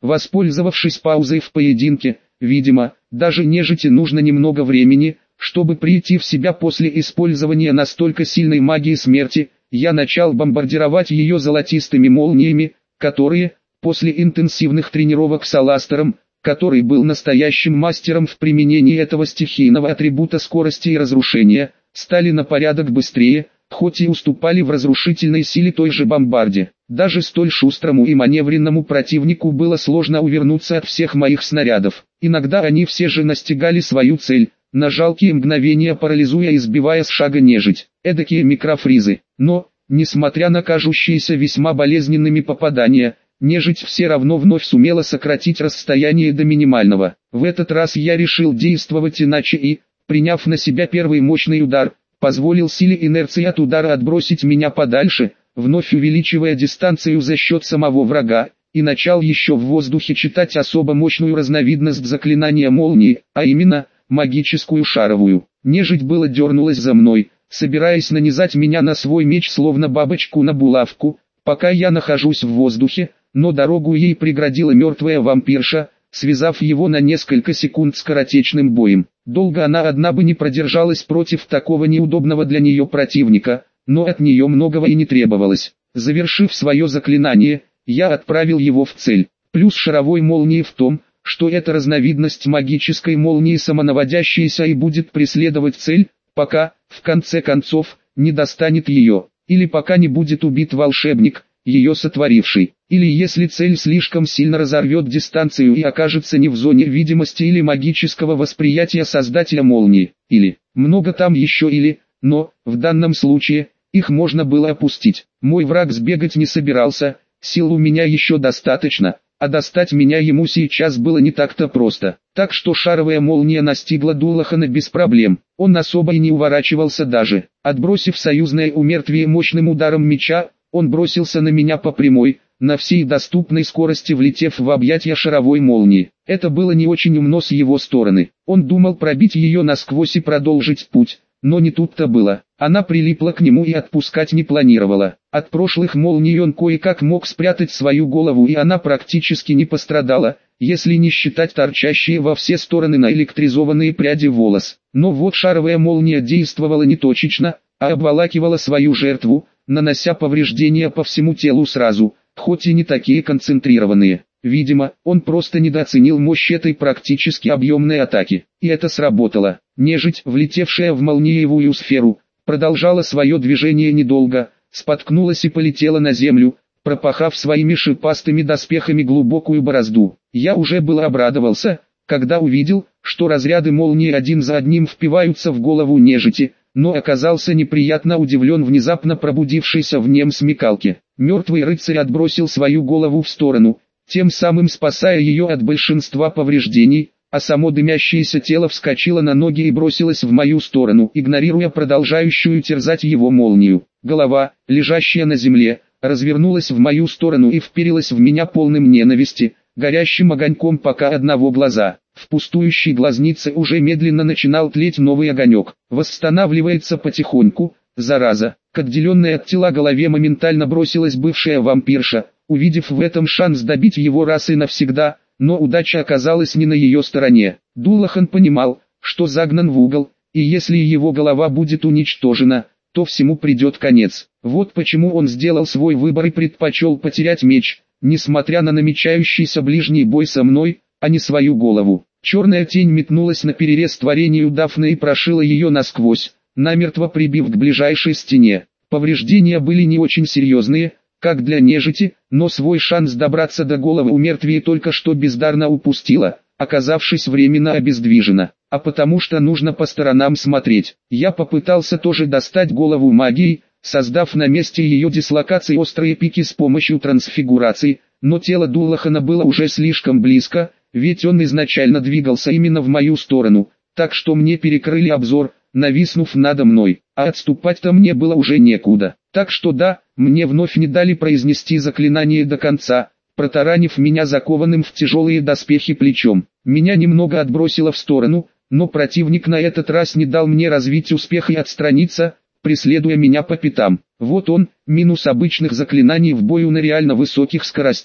Воспользовавшись паузой в поединке, видимо, даже нежити нужно немного времени, чтобы прийти в себя после использования настолько сильной магии смерти, я начал бомбардировать ее золотистыми молниями, которые, после интенсивных тренировок с Аластером, который был настоящим мастером в применении этого стихийного атрибута скорости и разрушения, стали на порядок быстрее, хоть и уступали в разрушительной силе той же бомбарде. Даже столь шустрому и маневренному противнику было сложно увернуться от всех моих снарядов. Иногда они все же настигали свою цель, на жалкие мгновения парализуя и сбивая с шага нежить. Эдакие микрофризы. Но, несмотря на кажущиеся весьма болезненными попадания, нежить все равно вновь сумела сократить расстояние до минимального. В этот раз я решил действовать иначе и, приняв на себя первый мощный удар, позволил силе инерции от удара отбросить меня подальше, вновь увеличивая дистанцию за счет самого врага, и начал еще в воздухе читать особо мощную разновидность заклинания молнии, а именно, магическую шаровую. Нежить было дернулась за мной, собираясь нанизать меня на свой меч словно бабочку на булавку, пока я нахожусь в воздухе, но дорогу ей преградила мертвая вампирша, связав его на несколько секунд скоротечным боем. Долго она одна бы не продержалась против такого неудобного для нее противника, но от нее многого и не требовалось. Завершив свое заклинание, я отправил его в цель. Плюс шаровой молнии в том, что эта разновидность магической молнии самонаводящаяся и будет преследовать цель, пока, в конце концов, не достанет ее, или пока не будет убит волшебник, ее сотворивший, или если цель слишком сильно разорвет дистанцию и окажется не в зоне видимости или магического восприятия создателя молнии, или, много там еще или, но, в данном случае, их можно было опустить. Мой враг сбегать не собирался, сил у меня еще достаточно, а достать меня ему сейчас было не так-то просто. Так что шаровая молния настигла Дулахана без проблем, он особо и не уворачивался даже. Отбросив союзное умертвие мощным ударом меча, он бросился на меня по прямой, на всей доступной скорости влетев в объятия шаровой молнии. Это было не очень умно с его стороны. Он думал пробить ее насквозь и продолжить путь, но не тут-то было. Она прилипла к нему и отпускать не планировала. От прошлых молний он кое-как мог спрятать свою голову, и она практически не пострадала, если не считать торчащие во все стороны наэлектризованные пряди волос. Но вот шаровая молния действовала не точечно, а обволакивала свою жертву, нанося повреждения по всему телу сразу, хоть и не такие концентрированные. Видимо, он просто недооценил мощь этой практически объемной атаки. И это сработало. Нежить, влетевшая в молниевую сферу, продолжала свое движение недолго, споткнулась и полетела на землю, пропахав своими шипастыми доспехами глубокую борозду. Я уже было обрадовался, когда увидел, что разряды молнии один за одним впиваются в голову нежити, но оказался неприятно удивлен внезапно пробудившейся в нем смекалке. Мертвый рыцарь отбросил свою голову в сторону, тем самым спасая ее от большинства повреждений, а само дымящееся тело вскочило на ноги и бросилось в мою сторону, игнорируя продолжающую терзать его молнию. Голова, лежащая на земле, развернулась в мою сторону и вперилась в меня полным ненависти, горящим огоньком пока одного глаза. В пустующей глазнице уже медленно начинал тлеть новый огонек. Восстанавливается потихоньку, зараза. К отделенной от тела голове моментально бросилась бывшая вампирша, увидев в этом шанс добить его раз и навсегда, но удача оказалась не на ее стороне. Дулахан понимал, что загнан в угол, и если его голова будет уничтожена, то всему придет конец. Вот почему он сделал свой выбор и предпочел потерять меч, несмотря на намечающийся ближний бой со мной, а не свою голову. Черная тень метнулась на перерез творению Дафны и прошила ее насквозь, намертво прибив к ближайшей стене. Повреждения были не очень серьезные, как для нежити, но свой шанс добраться до головы у мертвия только что бездарно упустила, оказавшись временно обездвижена. А потому что нужно по сторонам смотреть. Я попытался тоже достать голову магией, создав на месте ее дислокации острые пики с помощью трансфигурации, но тело Дулахана было уже слишком близко, ведь он изначально двигался именно в мою сторону, так что мне перекрыли обзор, нависнув надо мной, а отступать-то мне было уже некуда. Так что да, мне вновь не дали произнести заклинание до конца, протаранив меня закованным в тяжелые доспехи плечом. Меня немного отбросило в сторону, но противник на этот раз не дал мне развить успех и отстраниться, преследуя меня по пятам. Вот он, минус обычных заклинаний в бою на реально высоких скоростях.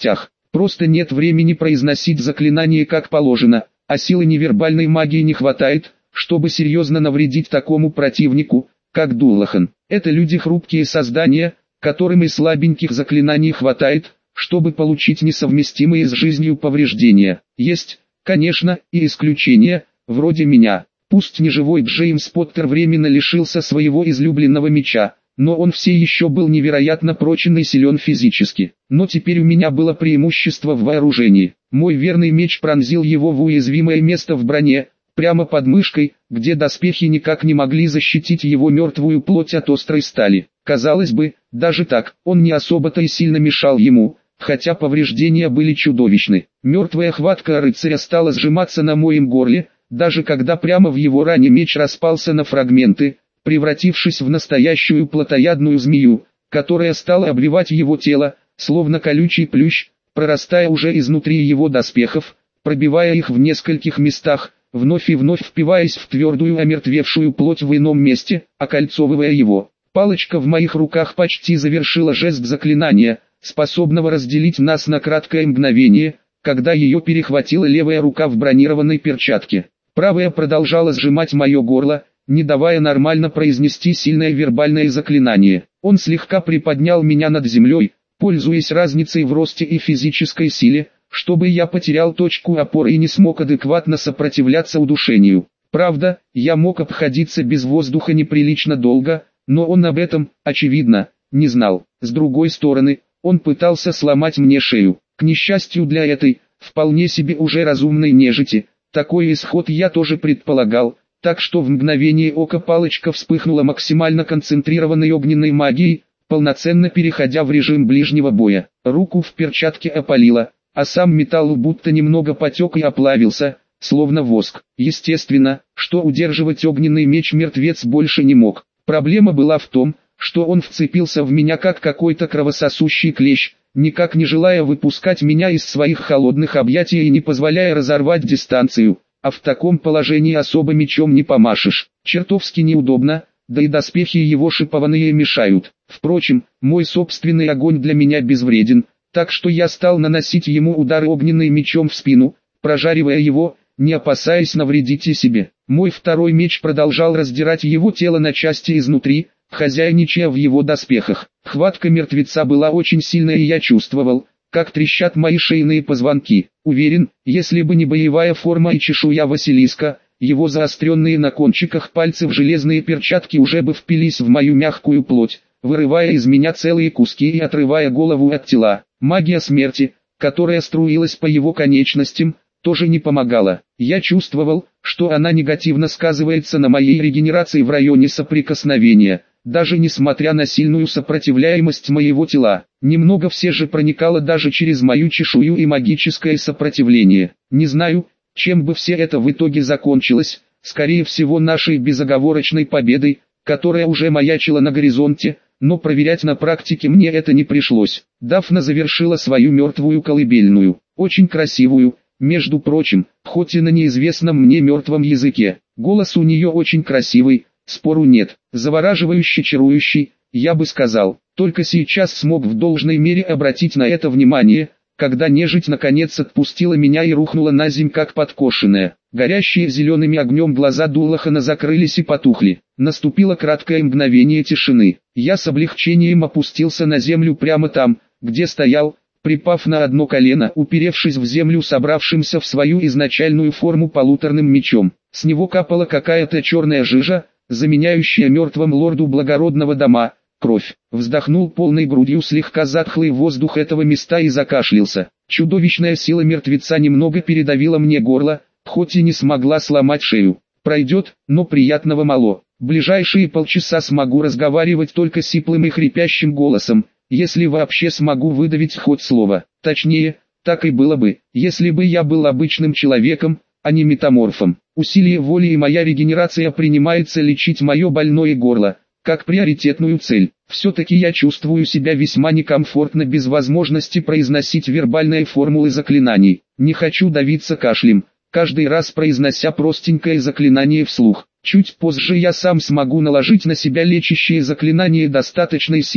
Просто нет времени произносить заклинание как положено, а силы невербальной магии не хватает, чтобы серьезно навредить такому противнику, как Дулахан. Это люди хрупкие создания, которым и слабеньких заклинаний хватает, чтобы получить несовместимые с жизнью повреждения. Есть, конечно, и исключения, вроде меня. Пусть неживой Джеймс Поттер временно лишился своего излюбленного меча, но он все еще был невероятно прочен и силен физически. Но теперь у меня было преимущество в вооружении. Мой верный меч пронзил его в уязвимое место в броне, прямо под мышкой, где доспехи никак не могли защитить его мертвую плоть от острой стали. Казалось бы, даже так, он не особо-то и сильно мешал ему, хотя повреждения были чудовищны. Мертвая хватка рыцаря стала сжиматься на моем горле, даже когда прямо в его ране меч распался на фрагменты, превратившись в настоящую плотоядную змею, которая стала обвивать его тело, словно колючий плющ, прорастая уже изнутри его доспехов, пробивая их в нескольких местах, вновь и вновь впиваясь в твердую омертвевшую плоть в ином месте, окольцовывая его. Палочка в моих руках почти завершила жест заклинания, способного разделить нас на краткое мгновение, когда ее перехватила левая рука в бронированной перчатке. Правая продолжала сжимать мое горло, не давая нормально произнести сильное вербальное заклинание. Он слегка приподнял меня над землей, пользуясь разницей в росте и физической силе, чтобы я потерял точку опоры и не смог адекватно сопротивляться удушению. Правда, я мог обходиться без воздуха неприлично долго, но он об этом, очевидно, не знал. С другой стороны, он пытался сломать мне шею. К несчастью для этой, вполне себе уже разумной нежити, такой исход я тоже предполагал, так что в мгновение ока палочка вспыхнула максимально концентрированной огненной магией, полноценно переходя в режим ближнего боя. Руку в перчатке опалило, а сам металл будто немного потек и оплавился, словно воск. Естественно, что удерживать огненный меч мертвец больше не мог. Проблема была в том, что он вцепился в меня как какой-то кровососущий клещ, никак не желая выпускать меня из своих холодных объятий и не позволяя разорвать дистанцию, а в таком положении особо мечом не помашешь. Чертовски неудобно, да и доспехи его шипованные мешают. Впрочем, мой собственный огонь для меня безвреден, так что я стал наносить ему удары огненным мечом в спину, прожаривая его, не опасаясь навредить и себе. Мой второй меч продолжал раздирать его тело на части изнутри, хозяйничая в его доспехах. Хватка мертвеца была очень сильная, и я чувствовал, как трещат мои шейные позвонки. Уверен, если бы не боевая форма и чешуя Василиска, его заостренные на кончиках пальцев железные перчатки уже бы впились в мою мягкую плоть, вырывая из меня целые куски и отрывая голову от тела. Магия смерти, которая струилась по его конечностям, тоже не помогала. Я чувствовал, что она негативно сказывается на моей регенерации в районе соприкосновения, даже несмотря на сильную сопротивляемость моего тела. Немного все же проникало даже через мою чешую и магическое сопротивление. Не знаю, чем бы все это в итоге закончилось, скорее всего нашей безоговорочной победой, которая уже маячила на горизонте, но проверять на практике мне это не пришлось. Дафна завершила свою мертвую колыбельную, очень красивую, между прочим, хоть и на неизвестном мне мертвом языке. Голос у нее очень красивый, спору нет, завораживающий, чарующий, я бы сказал. Только сейчас смог в должной мере обратить на это внимание, когда нежить наконец отпустила меня и рухнула на земь как подкошенная. Горящие зелеными огнем глаза Дулахана закрылись и потухли. Наступило краткое мгновение тишины. Я с облегчением опустился на землю прямо там, где стоял, припав на одно колено, уперевшись в землю собравшимся в свою изначальную форму полуторным мечом. С него капала какая-то черная жижа, заменяющая мертвому лорду благородного дома, кровь. Вздохнул полной грудью слегка затхлый воздух этого места и закашлялся. Чудовищная сила мертвеца немного передавила мне горло, хоть и не смогла сломать шею. Пройдет, но приятного мало. Ближайшие полчаса смогу разговаривать только сиплым и хрипящим голосом, если вообще смогу выдавить хоть слово. Точнее, так и было бы, если бы я был обычным человеком, а не метаморфом. Усилие воли и моя регенерация принимается лечить мое больное горло, как приоритетную цель. Все-таки я чувствую себя весьма некомфортно без возможности произносить вербальные формулы заклинаний. Не хочу давиться кашлем, каждый раз произнося простенькое заклинание вслух. Чуть позже я сам смогу наложить на себя лечащие заклинания достаточной силы,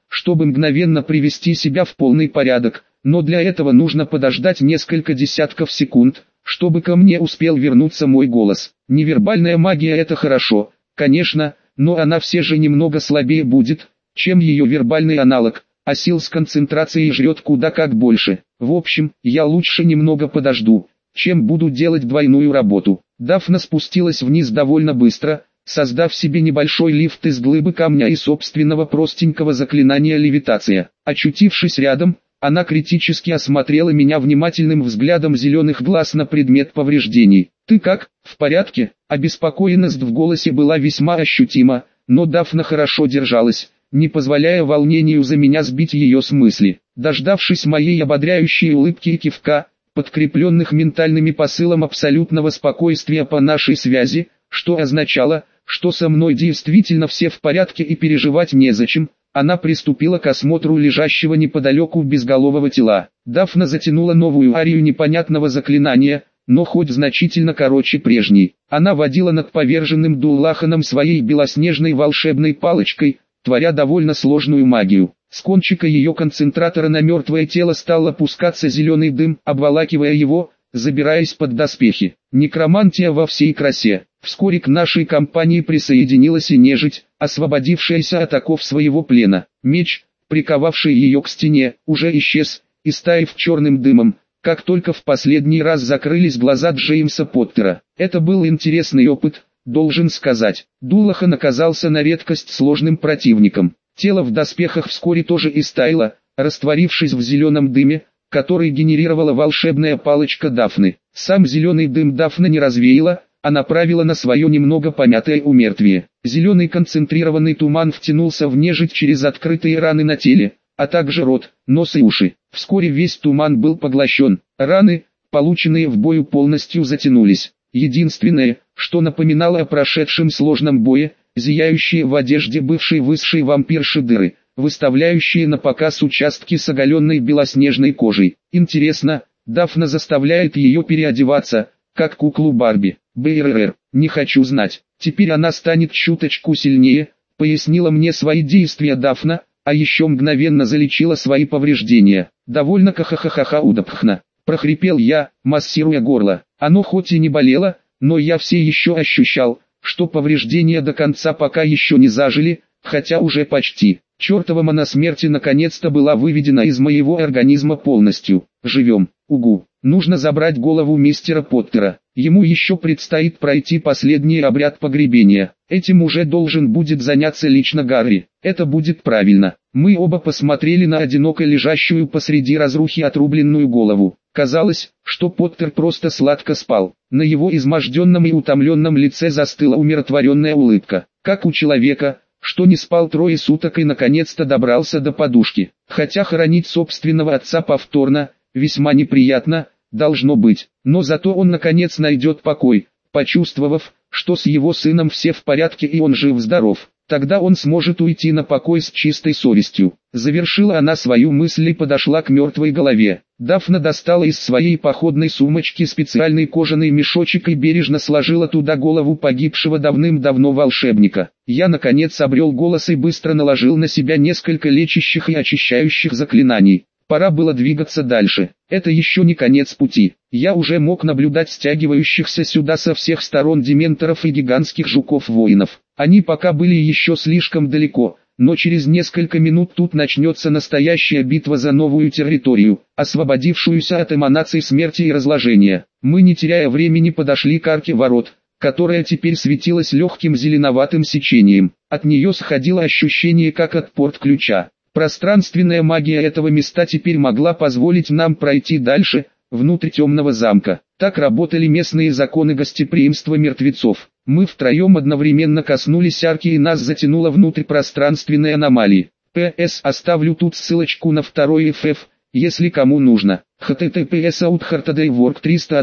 чтобы мгновенно привести себя в полный порядок, но для этого нужно подождать несколько десятков секунд, чтобы ко мне успел вернуться мой голос. Невербальная магия — это хорошо, конечно, но она все же немного слабее будет, чем ее вербальный аналог, а сил с концентрацией жрет куда как больше. В общем, я лучше немного подожду, чем буду делать двойную работу. Дафна спустилась вниз довольно быстро, создав себе небольшой лифт из глыбы камня и собственного простенького заклинания левитация. Очутившись рядом, она критически осмотрела меня внимательным взглядом зеленых глаз на предмет повреждений. «Ты как, в порядке?» Обеспокоенность в голосе была весьма ощутима, но Дафна хорошо держалась, не позволяя волнению за меня сбить ее с мысли. Дождавшись моей ободряющей улыбки и кивка, подкрепленных ментальными посылом абсолютного спокойствия по нашей связи, что означало, что со мной действительно все в порядке и переживать незачем, она приступила к осмотру лежащего неподалеку безголового тела. Дафна затянула новую арию непонятного заклинания, но хоть значительно короче прежней. Она водила над поверженным Дуллаханом своей белоснежной волшебной палочкой, творя довольно сложную магию. С кончика ее концентратора на мертвое тело стал опускаться зеленый дым, обволакивая его, забираясь под доспехи. Некромантия во всей красе. Вскоре к нашей компании присоединилась и нежить, освободившаяся от оков своего плена. Меч, приковавший ее к стене, уже исчез, истаив черным дымом, как только в последний раз закрылись глаза Джеймса Поттера. Это был интересный опыт, должен сказать. Дулахан оказался на редкость сложным противником. Тело в доспехах вскоре тоже истаяло, растворившись в зеленом дыме, который генерировала волшебная палочка Дафны. Сам зеленый дым Дафна не развеяла, а направила на свое немного помятое умертвие. Зеленый концентрированный туман втянулся в нежить через открытые раны на теле, а также рот, нос и уши. Вскоре весь туман был поглощен, раны, полученные в бою, полностью затянулись. Единственное, что напоминало о прошедшем сложном бое, зияющие в одежде бывшей высшей вампирши дыры, выставляющие на показ участки с оголенной белоснежной кожей. Интересно, Дафна заставляет ее переодеваться, как куклу Барби. БРР, не хочу знать. Теперь она станет чуточку сильнее, пояснила мне свои действия Дафна, а еще мгновенно залечила свои повреждения. Довольно кахахахаха удобхна, прохрипел я, массируя горло. Оно хоть и не болело, но я все еще ощущал, что повреждения до конца пока еще не зажили, хотя уже почти. Чертова мана смерти наконец-то была выведена из моего организма полностью. Живем. Угу. Нужно забрать голову мистера Поттера. Ему еще предстоит пройти последний обряд погребения. Этим уже должен будет заняться лично Гарри. Это будет правильно. Мы оба посмотрели на одиноко лежащую посреди разрухи отрубленную голову. Казалось, что Поттер просто сладко спал. На его изможденном и утомленном лице застыла умиротворенная улыбка. Как у человека, что не спал 3 суток и наконец-то добрался до подушки. Хотя хоронить собственного отца повторно, весьма неприятно, должно быть. Но зато он наконец найдет покой, почувствовав, что с его сыном все в порядке и он жив-здоров. Тогда он сможет уйти на покой с чистой совестью. Завершила она свою мысль и подошла к мертвой голове. Дафна достала из своей походной сумочки специальный кожаный мешочек и бережно сложила туда голову погибшего давным-давно волшебника. Я наконец обрел голос и быстро наложил на себя несколько лечащих и очищающих заклинаний. Пора было двигаться дальше. Это еще не конец пути. Я уже мог наблюдать стягивающихся сюда со всех сторон дементоров и гигантских жуков-воинов. Они пока были еще слишком далеко, но через несколько минут тут начнется настоящая битва за новую территорию, освободившуюся от эманаций смерти и разложения. Мы, не теряя времени, подошли к арке ворот, которая теперь светилась легким зеленоватым сечением. От нее сходило ощущение как от порт-ключа. Пространственная магия этого места теперь могла позволить нам пройти дальше, внутрь темного замка. Так работали местные законы гостеприимства мертвецов. Мы втроем одновременно коснулись арки и нас затянуло внутрь пространственной аномалии. П.С. Оставлю тут ссылочку на второй ФФ, если кому нужно. https outhartadaywork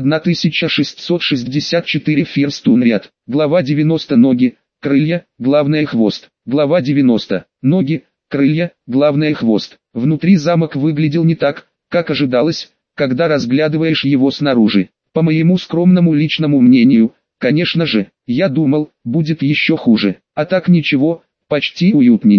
301664 First Unread. Глава 90 Ноги, крылья, главное хвост. Глава 90 Ноги, крылья, главное хвост. Внутри замок выглядел не так, как ожидалось, когда разглядываешь его снаружи. По моему скромному личному мнению, конечно же, я думал, будет еще хуже. А так ничего, почти уютненько.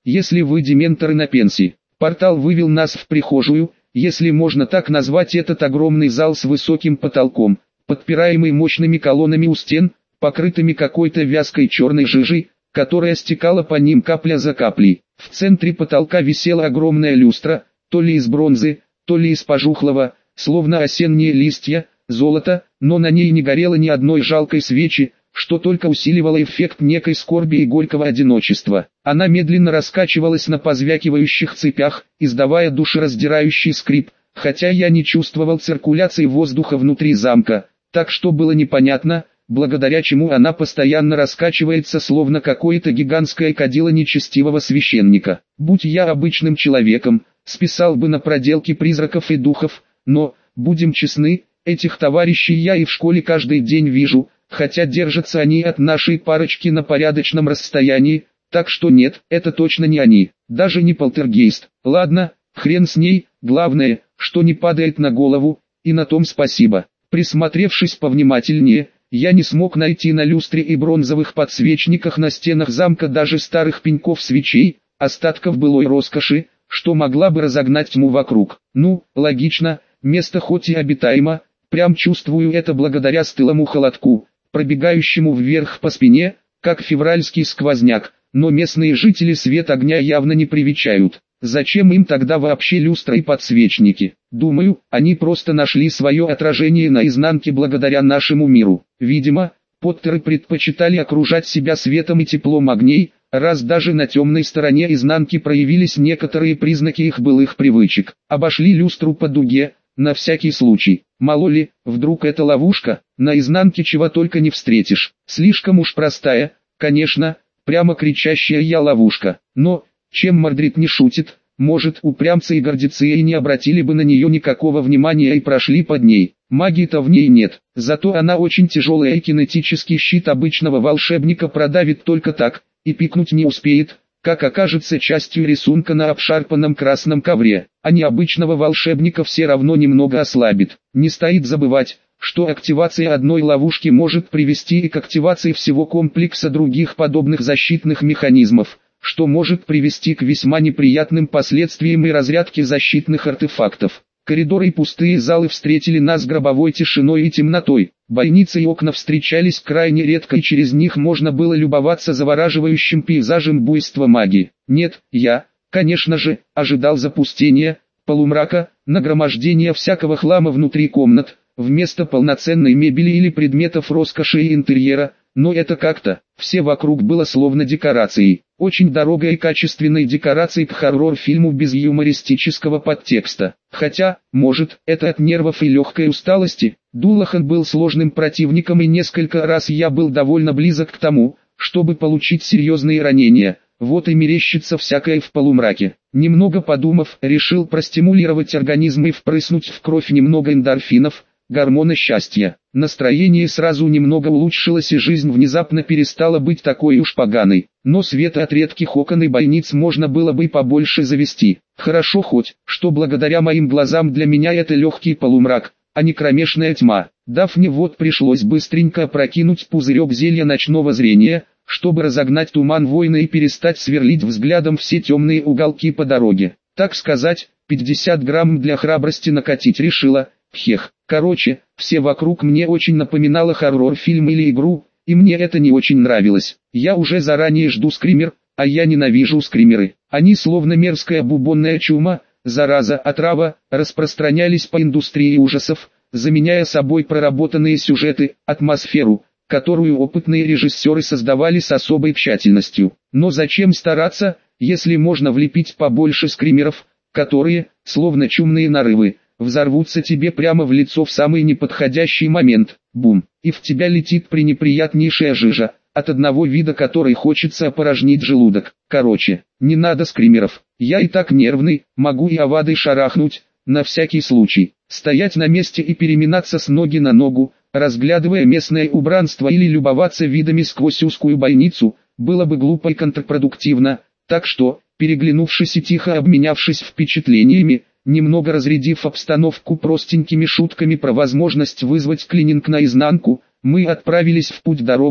если вы дементоры на пенсии. Портал вывел нас в прихожую, если можно так назвать этот огромный зал с высоким потолком, подпираемый мощными колоннами у стен, покрытыми какой-то вязкой черной жижей, которая стекала по ним капля за каплей. В центре потолка висела огромная люстра, то ли из бронзы, то ли из пожухлого, словно осенние листья, золото, но на ней не горело ни одной жалкой свечи, что только усиливало эффект некой скорби и горького одиночества. Она медленно раскачивалась на позвякивающих цепях, издавая душераздирающий скрип, хотя я не чувствовал циркуляции воздуха внутри замка, так что было непонятно, благодаря чему она постоянно раскачивается, словно какое-то гигантское кадило нечестивого священника. Будь я обычным человеком, списал бы на проделки призраков и духов, но, будем честны, этих товарищей я и в школе каждый день вижу, хотя держатся они от нашей парочки на порядочном расстоянии, так что нет, это точно не они, даже не полтергейст. Ладно, хрен с ней, главное, что не падает на голову, и на том спасибо. Присмотревшись повнимательнее, я не смог найти на люстре и бронзовых подсвечниках на стенах замка даже старых пеньков свечей, остатков былой роскоши, что могла бы разогнать тьму вокруг. Ну, логично, место хоть и обитаемо, прям чувствую это благодаря стылому холодку, пробегающему вверх по спине, как февральский сквозняк, но местные жители свет огня явно не привечают. Зачем им тогда вообще люстра и подсвечники? Думаю, они просто нашли свое отражение на изнанке благодаря нашему миру. Видимо, Поттеры предпочитали окружать себя светом и теплом огней, раз даже на темной стороне изнанки проявились некоторые признаки их былых привычек. Обошли люстру по дуге, на всякий случай. Мало ли, вдруг это ловушка, на изнанке чего только не встретишь. Слишком уж простая, конечно, прямо кричащая я ловушка. Но, чем Мордрид не шутит, может, упрямцы и гордецы и не обратили бы на нее никакого внимания и прошли под ней. Магии-то в ней нет, зато она очень тяжелая и кинетический щит обычного волшебника продавит только так, и пикнуть не успеет, как окажется частью рисунка на обшарпанном красном ковре, а необычного волшебника все равно немного ослабит. Не стоит забывать, что активация одной ловушки может привести и к активации всего комплекса других подобных защитных механизмов, что может привести к весьма неприятным последствиям и разрядке защитных артефактов. Коридоры и пустые залы встретили нас гробовой тишиной и темнотой. Бойницы и окна встречались крайне редко, и через них можно было любоваться завораживающим пейзажем буйства магии. Нет, я, конечно же, ожидал запустения, полумрака, нагромождения всякого хлама внутри комнат, вместо полноценной мебели или предметов роскоши и интерьера, но это как-то, все вокруг было словно декорацией, очень дорогой и качественной декорацией к хоррор-фильму без юмористического подтекста. Хотя, может, это от нервов и легкой усталости. Дулахан был сложным противником, и несколько раз я был довольно близок к тому, чтобы получить серьезные ранения. Вот и мерещится всякое в полумраке. Немного подумав, решил простимулировать организм и впрыснуть в кровь немного эндорфинов, гормона счастья. Настроение сразу немного улучшилось, и жизнь внезапно перестала быть такой уж поганой. Но света от редких окон и больниц можно было бы побольше завести. Хорошо хоть, что благодаря моим глазам для меня это легкий полумрак, а не кромешная тьма. Дафне вот пришлось быстренько опрокинуть пузырек зелья ночного зрения, чтобы разогнать туман воина и перестать сверлить взглядом все темные уголки по дороге. Так сказать, 50 грамм для храбрости накатить решила. Хех. Короче, все вокруг мне очень напоминало хоррор-фильм или игру, и мне это не очень нравилось. Я уже заранее жду скример, а я ненавижу скримеры. Они словно мерзкая бубонная чума, зараза, отрава, распространялись по индустрии ужасов, заменяя собой проработанные сюжеты, атмосферу, которую опытные режиссеры создавали с особой тщательностью. Но зачем стараться, если можно влепить побольше скримеров, которые, словно чумные нарывы, взорвутся тебе прямо в лицо в самый неподходящий момент, бум, и в тебя летит пренеприятнейшая жижа, от одного вида которой хочется опорожнить желудок. Короче, не надо скримеров, я и так нервный, могу и овадой шарахнуть, на всякий случай, стоять на месте и переминаться с ноги на ногу, разглядывая местное убранство или любоваться видами сквозь узкую больницу, было бы глупо и контрпродуктивно, так что, переглянувшись и тихо обменявшись впечатлениями, немного разрядив обстановку простенькими шутками про возможность вызвать клининг наизнанку, мы отправились в путь-дорогу,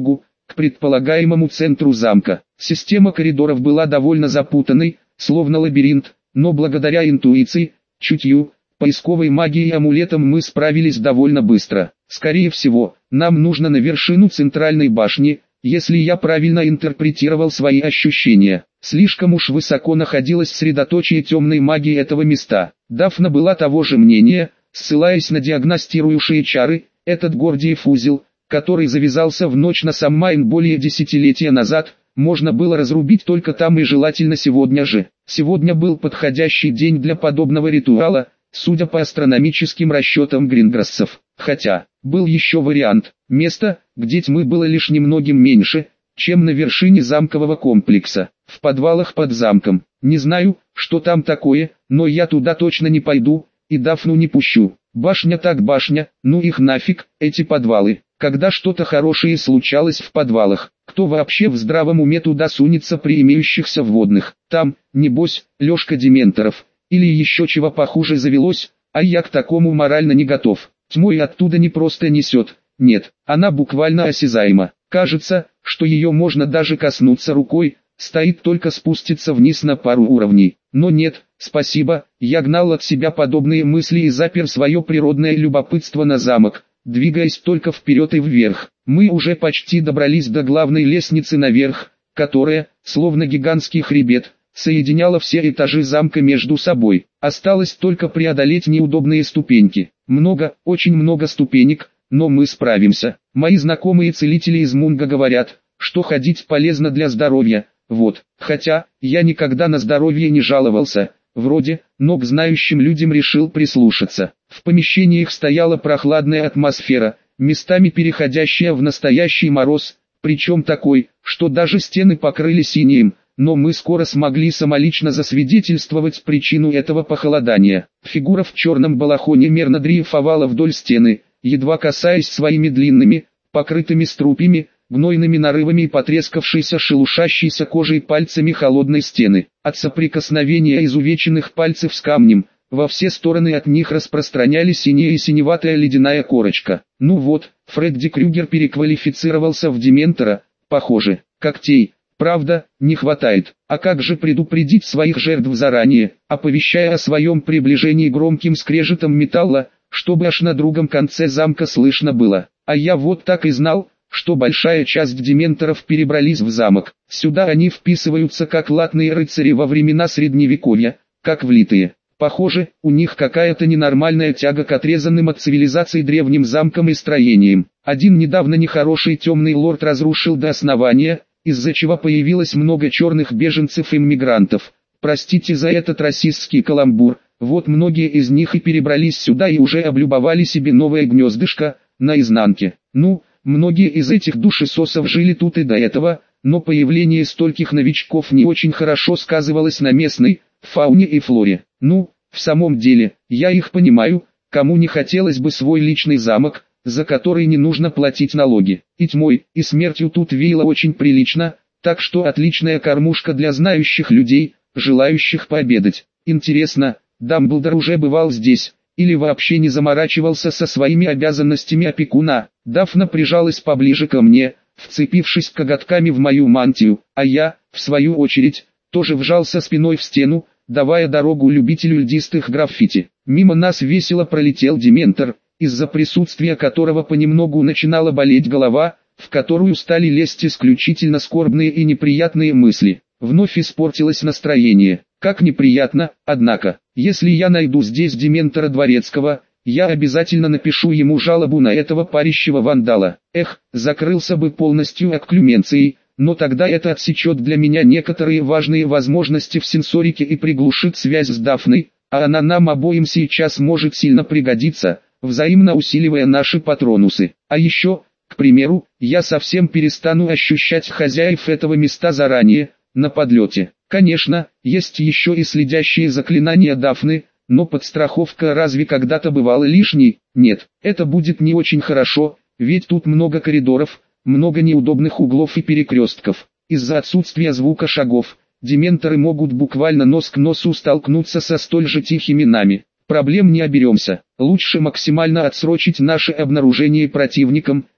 к предполагаемому центру замка. Система коридоров была довольно запутанной, словно лабиринт, но благодаря интуиции, чутью, поисковой магии и амулетам мы справились довольно быстро. Скорее всего, нам нужно на вершину центральной башни, если я правильно интерпретировал свои ощущения. Слишком уж высоко находилось средоточие темной магии этого места. Дафна была того же мнения, ссылаясь на диагностирующие чары. Этот Гордиев узел, который завязался в ночь на Саммайн более десятилетия назад, можно было разрубить только там и желательно сегодня же. Сегодня был подходящий день для подобного ритуала, судя по астрономическим расчетам гринграссов. Хотя, был еще вариант. Место, где тьмы было лишь немногим меньше, чем на вершине замкового комплекса. В подвалах под замком. Не знаю, что там такое, но я туда точно не пойду, и Дафну не пущу. Башня так башня, ну их нафиг, эти подвалы. Когда что-то хорошее случалось в подвалах, кто вообще в здравом уме туда сунется при имеющихся вводных? Там, небось, Лёшка Дементоров, или еще чего похуже завелось, а я к такому морально не готов. Тьмой оттуда не просто несет, нет, она буквально осязаема. Кажется, что ее можно даже коснуться рукой, стоит только спуститься вниз на пару уровней. Но нет, спасибо, я гнал от себя подобные мысли и запер свое природное любопытство на замок, двигаясь только вперед и вверх. Мы уже почти добрались до главной лестницы наверх, которая, словно гигантский хребет, соединяла все этажи замка между собой. Осталось только преодолеть неудобные ступеньки. Много, очень много ступенек, но мы справимся. Мои знакомые целители из Мунга говорят, что ходить полезно для здоровья. Вот, хотя, я никогда на здоровье не жаловался, вроде, но к знающим людям решил прислушаться. В помещениях стояла прохладная атмосфера, местами переходящая в настоящий мороз, причем такой, что даже стены покрылись инеем, но мы скоро смогли самолично засвидетельствовать причину этого похолодания. Фигура в черном балахоне мерно дрейфовала вдоль стены, едва касаясь своими длинными, покрытыми струпьями, гнойными нарывами и потрескавшейся шелушащейся кожей пальцами холодной стены. От соприкосновения изувеченных пальцев с камнем, во все стороны от них распространялись синяя и синеватая ледяная корочка. Ну вот, Фредди Крюгер переквалифицировался в Дементора, похоже. Когтей, правда, не хватает. А как же предупредить своих жертв заранее, оповещая о своем приближении громким скрежетом металла, чтобы аж на другом конце замка слышно было. А я вот так и знал, что большая часть дементоров перебрались в замок. Сюда они вписываются как латные рыцари во времена Средневековья, как влитые. Похоже, у них какая-то ненормальная тяга к отрезанным от цивилизации древним замкам и строениям. Один недавно нехороший темный лорд разрушил до основания, из-за чего появилось много черных беженцев-иммигрантов. Простите за этот расистский каламбур, вот многие из них и перебрались сюда и уже облюбовали себе новое гнездышко, на изнанке. Ну, многие из этих душесосов жили тут и до этого, но появление стольких новичков не очень хорошо сказывалось на местной фауне и флоре. Ну, в самом деле, я их понимаю, кому не хотелось бы свой личный замок, за который не нужно платить налоги. И тьмой, и смертью тут веяло очень прилично, так что отличная кормушка для знающих людей, желающих пообедать. Интересно, Дамблдор уже бывал здесь, или вообще не заморачивался со своими обязанностями опекуна? Дафна прижалась поближе ко мне, вцепившись коготками в мою мантию, а я, в свою очередь, тоже вжался спиной в стену, давая дорогу любителю льдистых граффити. Мимо нас весело пролетел Дементор, из-за присутствия которого понемногу начинала болеть голова, в которую стали лезть исключительно скорбные и неприятные мысли. Вновь испортилось настроение. Как неприятно, однако, если я найду здесь Дементора Дворецкого, я обязательно напишу ему жалобу на этого парящего вандала. Эх, закрылся бы полностью окклюменцией, но тогда это отсечет для меня некоторые важные возможности в сенсорике и приглушит связь с Дафной, а она нам обоим сейчас может сильно пригодиться, взаимно усиливая наши патронусы. А еще, к примеру, я совсем перестану ощущать хозяев этого места заранее, на подлете. Конечно, есть еще и следящие заклинания Дафны, но подстраховка разве когда-то бывала лишней? Нет, это будет не очень хорошо, ведь тут много коридоров, много неудобных углов и перекрестков. Из-за отсутствия звука шагов, дементоры могут буквально нос к носу столкнуться со столь же тихими нами. Проблем не оберемся. Лучше максимально отсрочить наше обнаружение противником,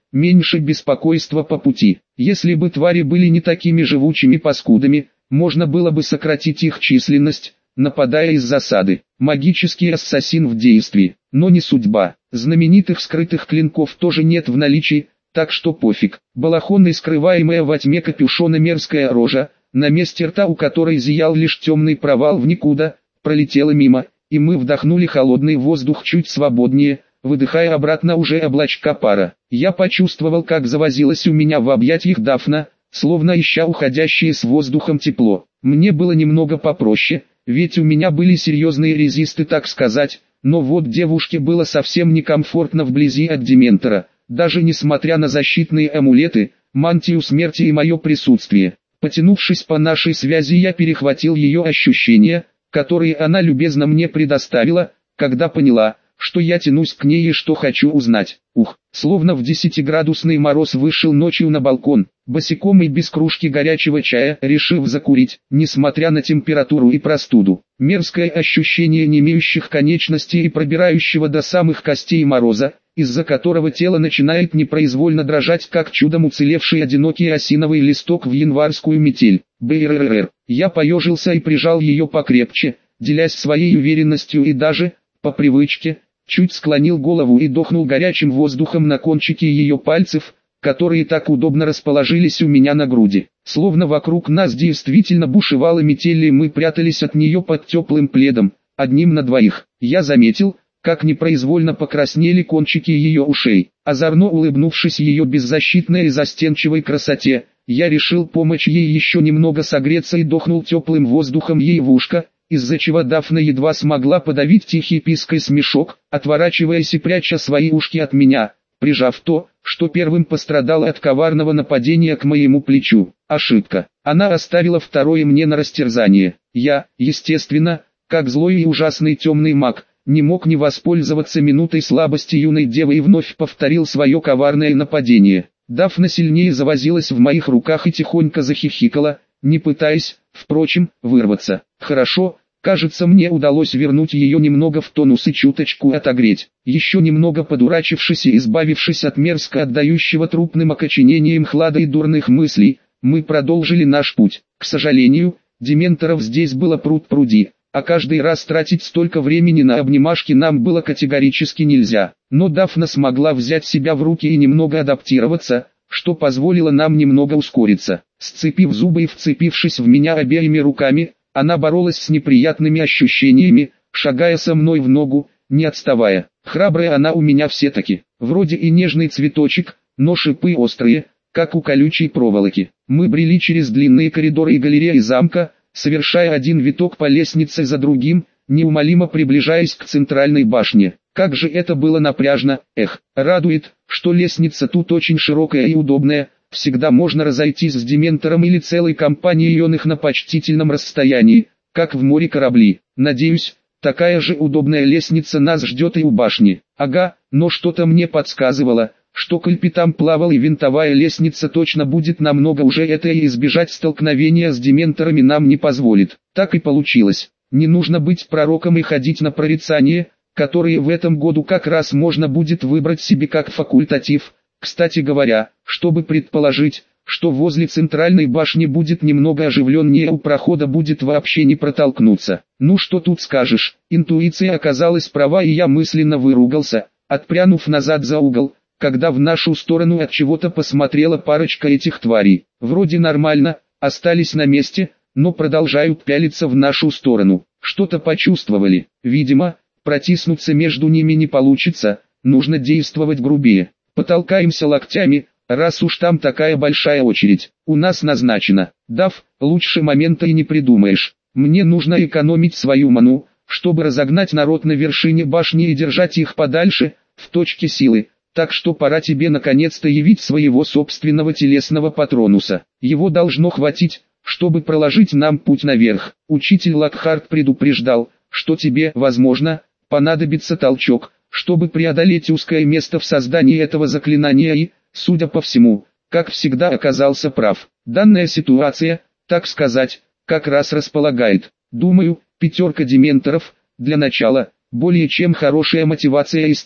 меньше беспокойства по пути. Если бы твари были не такими живучими паскудами, можно было бы сократить их численность, нападая из засады. Магический ассасин в действии, но не судьба. Знаменитых скрытых клинков тоже нет в наличии, так что пофиг. Балахон и скрываемая во тьме капюшона мерзкая рожа, на месте рта у которой зиял лишь темный провал в никуда, пролетела мимо, и мы вдохнули холодный воздух чуть свободнее, выдыхая обратно уже облачка пара. Я почувствовал, как завозилась у меня в объятиях Дафна, словно ища уходящее с воздухом тепло. Мне было немного попроще, ведь у меня были серьезные резисты, так сказать, но вот девушке было совсем некомфортно вблизи от Дементора, даже несмотря на защитные амулеты, мантию смерти и мое присутствие. Потянувшись по нашей связи, я перехватил ее ощущения, которые она любезно мне предоставила, когда поняла, что я тянусь к ней и что хочу узнать. Словно в 10-градусный мороз вышел ночью на балкон, босиком и без кружки горячего чая, решив закурить, несмотря на температуру и простуду. Мерзкое ощущение не имеющих конечностей и пробирающего до самых костей мороза, из-за которого тело начинает непроизвольно дрожать, как чудом уцелевший одинокий осиновый листок в январскую метель. Бррррр. Я поежился и прижал ее покрепче, делясь своей уверенностью и даже, по привычке, чуть склонил голову и дохнул горячим воздухом на кончики ее пальцев, которые так удобно расположились у меня на груди. Словно вокруг нас действительно бушевала метель, и мы прятались от нее под теплым пледом, одним на двоих. Я заметил, как непроизвольно покраснели кончики ее ушей. Озорно улыбнувшись ее беззащитной и застенчивой красоте, я решил помочь ей еще немного согреться и дохнул теплым воздухом ей в ушко, из-за чего Дафна едва смогла подавить тихий писк смешок, отворачиваясь и пряча свои ушки от меня, прижав то, что первым пострадало от коварного нападения к моему плечу. Ошибка. Она оставила второе мне на растерзание. Я, естественно, как злой и ужасный темный маг, не мог не воспользоваться минутой слабости юной девы и вновь повторил свое коварное нападение. Дафна сильнее завозилась в моих руках и тихонько захихикала, не пытаясь, впрочем, вырваться. Хорошо, кажется, мне удалось вернуть ее немного в тонус и чуточку отогреть. Еще немного подурачившись и избавившись от мерзко отдающего трупным окоченением хлада и дурных мыслей, мы продолжили наш путь. К сожалению, дементоров здесь было пруд-пруди, а каждый раз тратить столько времени на обнимашки нам было категорически нельзя. Но Дафна смогла взять себя в руки и немного адаптироваться, что позволило нам немного ускориться. Сцепив зубы и вцепившись в меня обеими руками, она боролась с неприятными ощущениями, шагая со мной в ногу, не отставая. Храбрая она у меня все-таки, вроде и нежный цветочек, но шипы острые, как у колючей проволоки. Мы брели через длинные коридоры и галереи замка, совершая один виток по лестнице за другим, неумолимо приближаясь к центральной башне. Как же это было напряжно, радует, что лестница тут очень широкая и удобная, всегда можно разойтись с дементором или целой компанией юных на почтительном расстоянии, как в море корабли. Надеюсь, такая же удобная лестница нас ждет и у башни. Ага, но что-то мне подсказывало, что капитан плавал и винтовая лестница точно будет намного уже это, и избежать столкновения с дементорами нам не позволит. Так и получилось. Не нужно быть пророком и ходить на прорицание, которые в этом году как раз можно будет выбрать себе как факультатив. Кстати говоря, чтобы предположить, что возле центральной башни будет немного оживленнее, у прохода будет вообще не протолкнуться. Ну что тут скажешь, интуиция оказалась права, и я мысленно выругался, отпрянув назад за угол, когда в нашу сторону от чего-то посмотрела парочка этих тварей. Вроде нормально, остались на месте, но продолжают пялиться в нашу сторону. Что-то почувствовали, видимо. Протиснуться между ними не получится, нужно действовать грубее. Потолкаемся локтями, раз уж там такая большая очередь. У нас назначено. Дав, лучше момента и не придумаешь. Мне нужно экономить свою ману, чтобы разогнать народ на вершине башни и держать их подальше, в точке силы. Так что пора тебе наконец-то явить своего собственного телесного патронуса. Его должно хватить, чтобы проложить нам путь наверх. Учитель Локхарт предупреждал, что тебе, возможно, понадобится толчок, чтобы преодолеть узкое место в создании этого заклинания и, судя по всему, как всегда оказался прав. Данная ситуация, так сказать, как раз располагает. Думаю, 5 дементоров, для начала, более чем хорошая мотивация и стимул.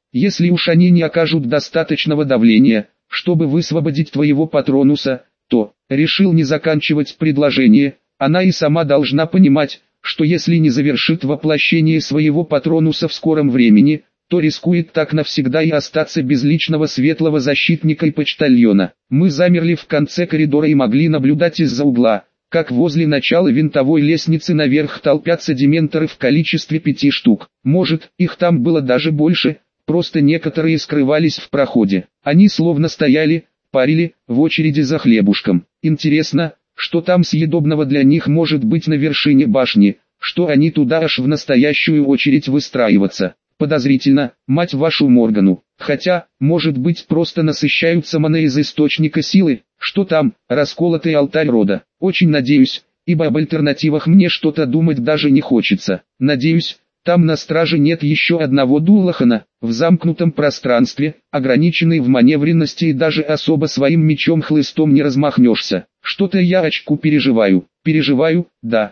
Если уж они не окажут достаточного давления, чтобы высвободить твоего патронуса, то, решил не заканчивать предложение, она и сама должна понимать, что если не завершит воплощение своего патронуса в скором времени, то рискует так навсегда и остаться без личного светлого защитника и почтальона. Мы замерли в конце коридора и могли наблюдать из-за угла, как возле начала винтовой лестницы наверх толпятся дементоры в количестве 5 штук. Может, их там было даже больше, просто некоторые скрывались в проходе. Они словно стояли, парили, в очереди за хлебушком. Интересно, что там съедобного для них может быть на вершине башни, что они туда аж в настоящую очередь выстраиваться. Подозрительно, мать вашу Моргану. Хотя, может быть, просто насыщаются маной из источника силы, что там, расколотый алтарь рода. Очень надеюсь, ибо об альтернативах мне что-то думать даже не хочется. Надеюсь, там на страже нет еще одного Дуллахана, в замкнутом пространстве, ограниченный в маневренности и даже особо своим мечом-хлыстом не размахнешься. Что-то я очку переживаю. Переживаю, да,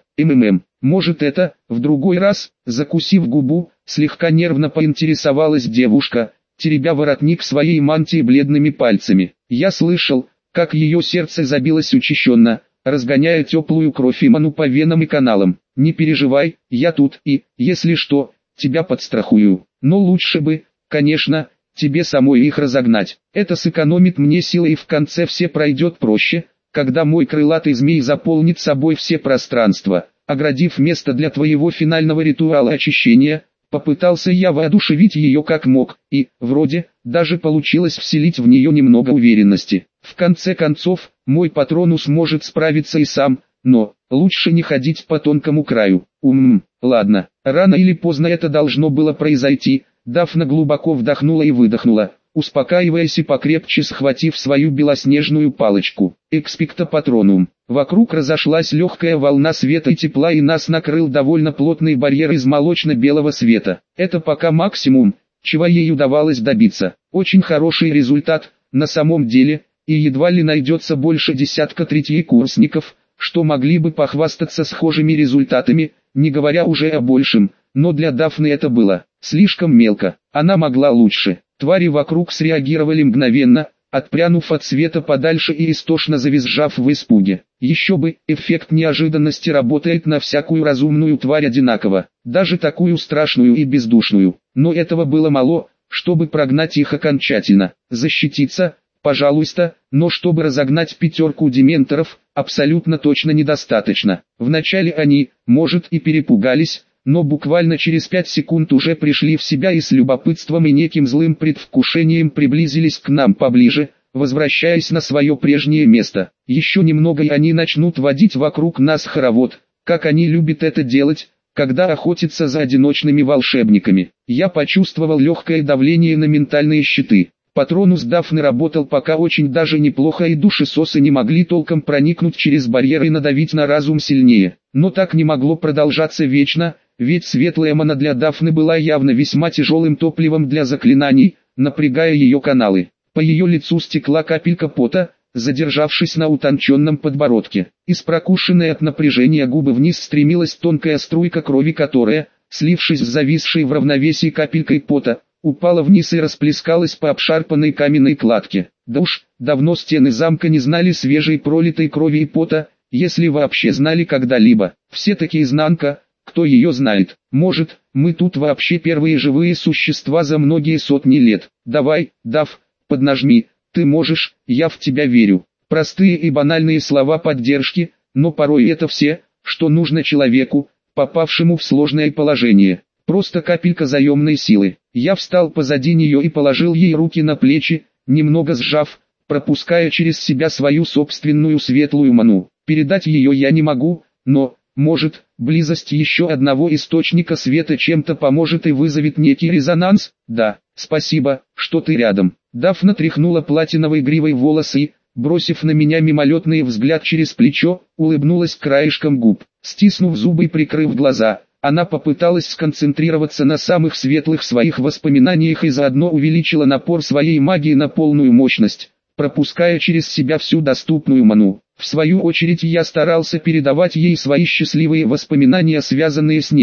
Может это, в другой раз, закусив губу, слегка нервно поинтересовалась девушка, теребя воротник своей мантии бледными пальцами. Я слышал, как ее сердце забилось учащенно, разгоняя теплую кровь и ману по венам и каналам. Не переживай, я тут и, если что, тебя подстрахую. Но лучше бы, конечно, тебе самой их разогнать. Это сэкономит мне силы и в конце все пройдет проще, когда мой крылатый змей заполнит собой все пространства, оградив место для твоего финального ритуала очищения. Попытался я воодушевить ее как мог, и, вроде, даже получилось вселить в нее немного уверенности. В конце концов, мой патронус может справиться и сам, но, лучше не ходить по тонкому краю. Ладно, рано или поздно это должно было произойти. Дафна глубоко вдохнула и выдохнула, успокаиваясь и покрепче схватив свою белоснежную палочку. Экспекто патронум. Вокруг разошлась легкая волна света и тепла, и нас накрыл довольно плотный барьер из молочно-белого света. Это пока максимум, чего ей удавалось добиться. Очень хороший результат, на самом деле, и едва ли найдется больше десятка третьекурсников, что могли бы похвастаться схожими результатами, не говоря уже о большем, но для Дафны это было слишком мелко. Она могла лучше. Твари вокруг среагировали мгновенно, отпрянув от света подальше и истошно завизжав в испуге. Еще бы, эффект неожиданности работает на всякую разумную тварь одинаково, даже такую страшную и бездушную. Но этого было мало, чтобы прогнать их окончательно. Защититься, пожалуйста, но чтобы разогнать 5 дементоров, абсолютно точно недостаточно. Вначале они, может, и перепугались, но буквально через 5 секунд уже пришли в себя и с любопытством и неким злым предвкушением приблизились к нам поближе, возвращаясь на свое прежнее место. Еще немного и они начнут водить вокруг нас хоровод, как они любят это делать, когда охотятся за одиночными волшебниками. Я почувствовал легкое давление на ментальные щиты. Патронус Дафны работал пока очень даже неплохо, и душесосы не могли толком проникнуть через барьер и надавить на разум сильнее. Но так не могло продолжаться вечно, ведь светлая мана для Дафны была явно весьма тяжелым топливом для заклинаний, напрягая ее каналы. По ее лицу стекла капелька пота, задержавшись на утонченном подбородке. Из прокушенной от напряжения губы вниз стремилась тонкая струйка крови, которая, слившись с зависшей в равновесии капелькой пота, упала вниз и расплескалась по обшарпанной каменной кладке. Да уж, давно стены замка не знали свежей пролитой крови и пота, если вообще знали когда-либо. Все-таки изнанка, кто ее знает. Может, мы тут вообще первые живые существа за многие сотни лет. Давай, Даф, поднажми, ты можешь, я в тебя верю. Простые и банальные слова поддержки, но порой это все, что нужно человеку, попавшему в сложное положение. Просто капелька заемной силы. Я встал позади нее и положил ей руки на плечи, немного сжав, пропуская через себя свою собственную светлую ману. Передать ее я не могу, но, может, близость еще одного источника света чем-то поможет и вызовет некий резонанс? Да, спасибо, что ты рядом. Дафна тряхнула платиновой гривой волосы и, бросив на меня мимолетный взгляд через плечо, улыбнулась краешком губ. Стиснув зубы и прикрыв глаза, она попыталась сконцентрироваться на самых светлых своих воспоминаниях и заодно увеличила напор своей магии на полную мощность, пропуская через себя всю доступную ману. В свою очередь я старался передавать ей свои счастливые воспоминания, связанные с ней,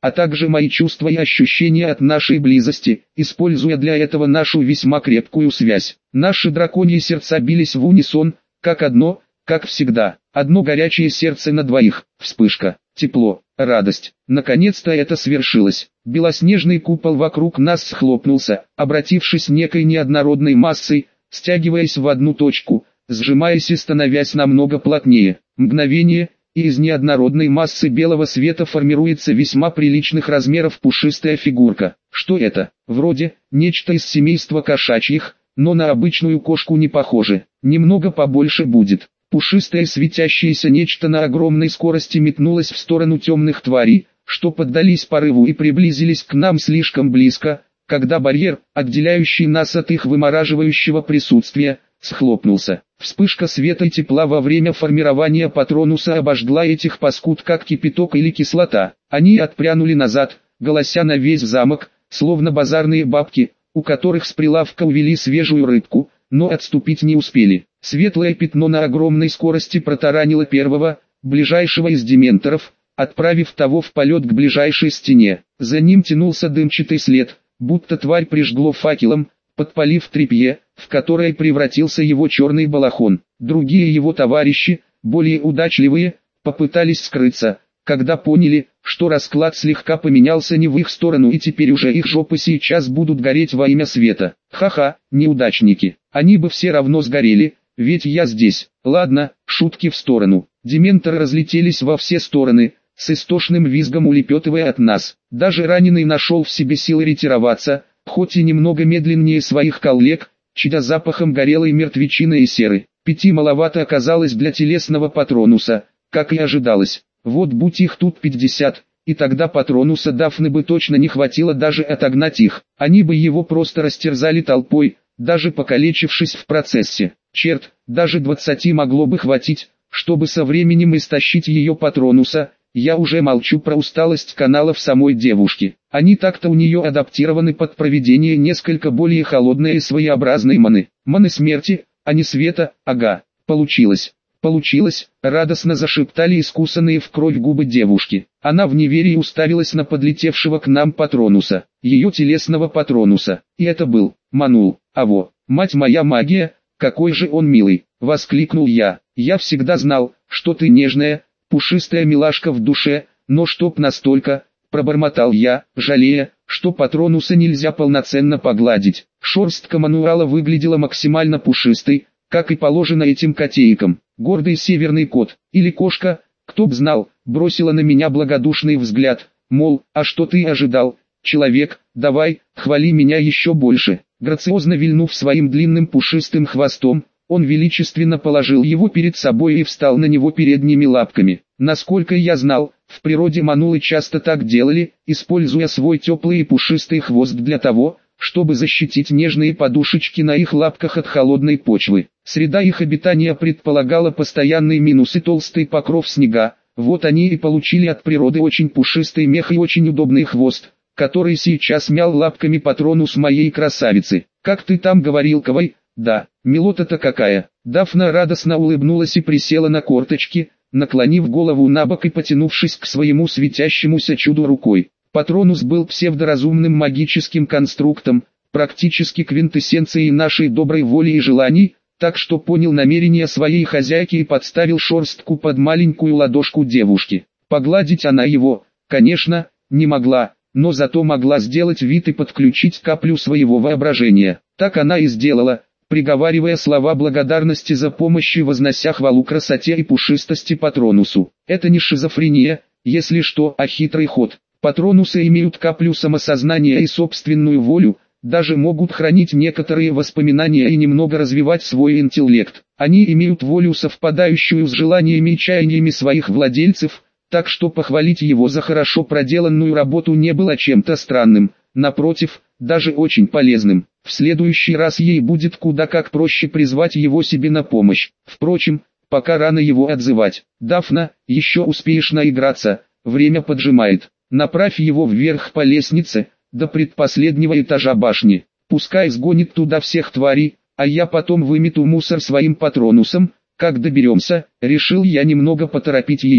а также мои чувства и ощущения от нашей близости, используя для этого нашу весьма крепкую связь. Наши драконьи сердца бились в унисон, как одно, как всегда. Одно горячее сердце на двоих. Вспышка, тепло, радость. Наконец-то это свершилось. Белоснежный купол вокруг нас схлопнулся, обратившись некой неоднородной массой, стягиваясь в одну точку, сжимаясь и становясь намного плотнее. Мгновение, и из неоднородной массы белого света формируется весьма приличных размеров пушистая фигурка. Что это? Вроде, нечто из семейства кошачьих, но на обычную кошку не похоже. Немного побольше будет. Пушистое светящееся нечто на огромной скорости метнулось в сторону темных тварей, что поддались порыву и приблизились к нам слишком близко, когда барьер, отделяющий нас от их вымораживающего присутствия, схлопнулся. Вспышка света и тепла во время формирования Патронуса обожгла этих паскуд как кипяток или кислота. Они отпрянули назад, голося на весь замок, словно базарные бабки, у которых с прилавка увели свежую рыбку, но отступить не успели. Светлое пятно на огромной скорости протаранило первого, ближайшего из дементоров, отправив того в полет к ближайшей стене. За ним тянулся дымчатый след, будто тварь прижгло факелом, подпалив тряпье, в которое превратился его черный балахон. Другие его товарищи, более удачливые, попытались скрыться, когда поняли, что расклад слегка поменялся не в их сторону и теперь уже их жопы сейчас будут гореть во имя света. Ха-ха, неудачники, они бы все равно сгорели, ведь я здесь. Ладно, шутки в сторону. Дементоры разлетелись во все стороны, с истошным визгом улепетывая от нас. Даже раненый нашел в себе силы ретироваться, хоть и немного медленнее своих коллег, чадя запахом горелой мертвечины и серы. 5 маловато оказалось для телесного Патронуса, как и ожидалось. Вот будь их тут 50, и тогда Патронуса Дафны бы точно не хватило даже отогнать их. Они бы его просто растерзали толпой, даже покалечившись в процессе. Черт, даже 20 могло бы хватить, чтобы со временем истощить ее Патронуса. Я уже молчу про усталость каналов самой девушки. Они так-то у нее адаптированы под проведение несколько более холодной и своеобразной маны. Маны смерти, а не света. Ага, получилось. Получилось, радостно зашептали искусанные в кровь губы девушки. Она в неверии уставилась на подлетевшего к нам Патронуса, ее телесного Патронуса. И это был Манул. Аво, мать моя магия, какой же он милый, воскликнул я. Я всегда знал, что ты нежная, пушистая милашка в душе, но чтоб настолько, пробормотал я, жалея, что Патронуса нельзя полноценно погладить. Шерстка Мануала выглядела максимально пушистой, как и положено этим котейкам. Гордый северный кот, или кошка, кто б знал, бросила на меня благодушный взгляд, мол, а что ты ожидал, человек, давай, хвали меня еще больше. Грациозно вильнув своим длинным пушистым хвостом, он величественно положил его перед собой и встал на него передними лапками. Насколько я знал, в природе манулы часто так делали, используя свой теплый и пушистый хвост для того, чтобы защитить нежные подушечки на их лапках от холодной почвы. Среда их обитания предполагала постоянный минус и толстый покров снега, вот они и получили от природы очень пушистый мех и очень удобный хвост, который сейчас мял лапками Патронус моей красавицы. Как ты там говорил, Кавай? Да, милота-то какая. Дафна радостно улыбнулась и присела на корточки, наклонив голову набок и потянувшись к своему светящемуся чуду рукой. Патронус был псевдоразумным магическим конструктом, практически квинтэссенцией нашей доброй воли и желаний, так что понял намерения своей хозяйки и подставил шерстку под маленькую ладошку девушки. Погладить она его, конечно, не могла, но зато могла сделать вид и подключить каплю своего воображения. Так она и сделала, приговаривая слова благодарности за помощь и вознося хвалу красоте и пушистости Патронусу. Это не шизофрения, если что, а хитрый ход. Патронусы имеют каплю самосознания и собственную волю, даже могут хранить некоторые воспоминания и немного развивать свой интеллект. Они имеют волю, совпадающую с желаниями и чаяниями своих владельцев, так что похвалить его за хорошо проделанную работу не было чем-то странным, напротив, даже очень полезным. В следующий раз ей будет куда как проще призвать его себе на помощь. Впрочем, пока рано его отзывать. Дафна, еще успеешь наиграться, время поджимает. Направь его вверх по лестнице, до предпоследнего этажа башни. Пускай сгонит туда всех тварей, а я потом вымету мусор своим Патронусом. Как доберемся, решил я немного поторопить ее.